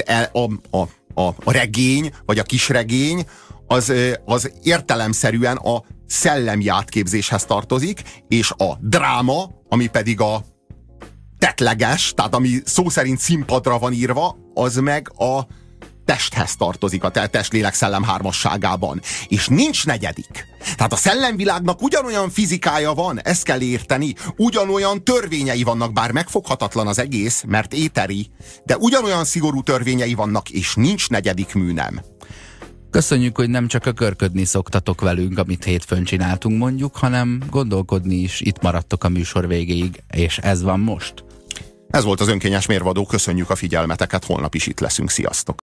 Speaker 2: a regény, vagy a kisregény, az értelemszerűen a szellemi átképzéshez tartozik, és a dráma, ami pedig a tettleges, tehát ami szó szerint színpadra van írva, az meg a testhez tartozik, a test-lélek-szellem hármasságában. És nincs negyedik. Tehát a szellemvilágnak ugyanolyan fizikája van, ezt kell érteni, ugyanolyan törvényei vannak, bár megfoghatatlan az egész, mert éteri, de ugyanolyan szigorú törvényei vannak, és nincs negyedik műnem.
Speaker 1: Köszönjük, hogy nem csak ökörködni szoktatok velünk, amit hétfőn csináltunk mondjuk, hanem gondolkodni is. Itt maradtok a műsor végéig, és ez van most.
Speaker 2: Ez volt az Önkényes Mérvadó, köszönjük a figyelmeteket, holnap is itt leszünk, sziasztok!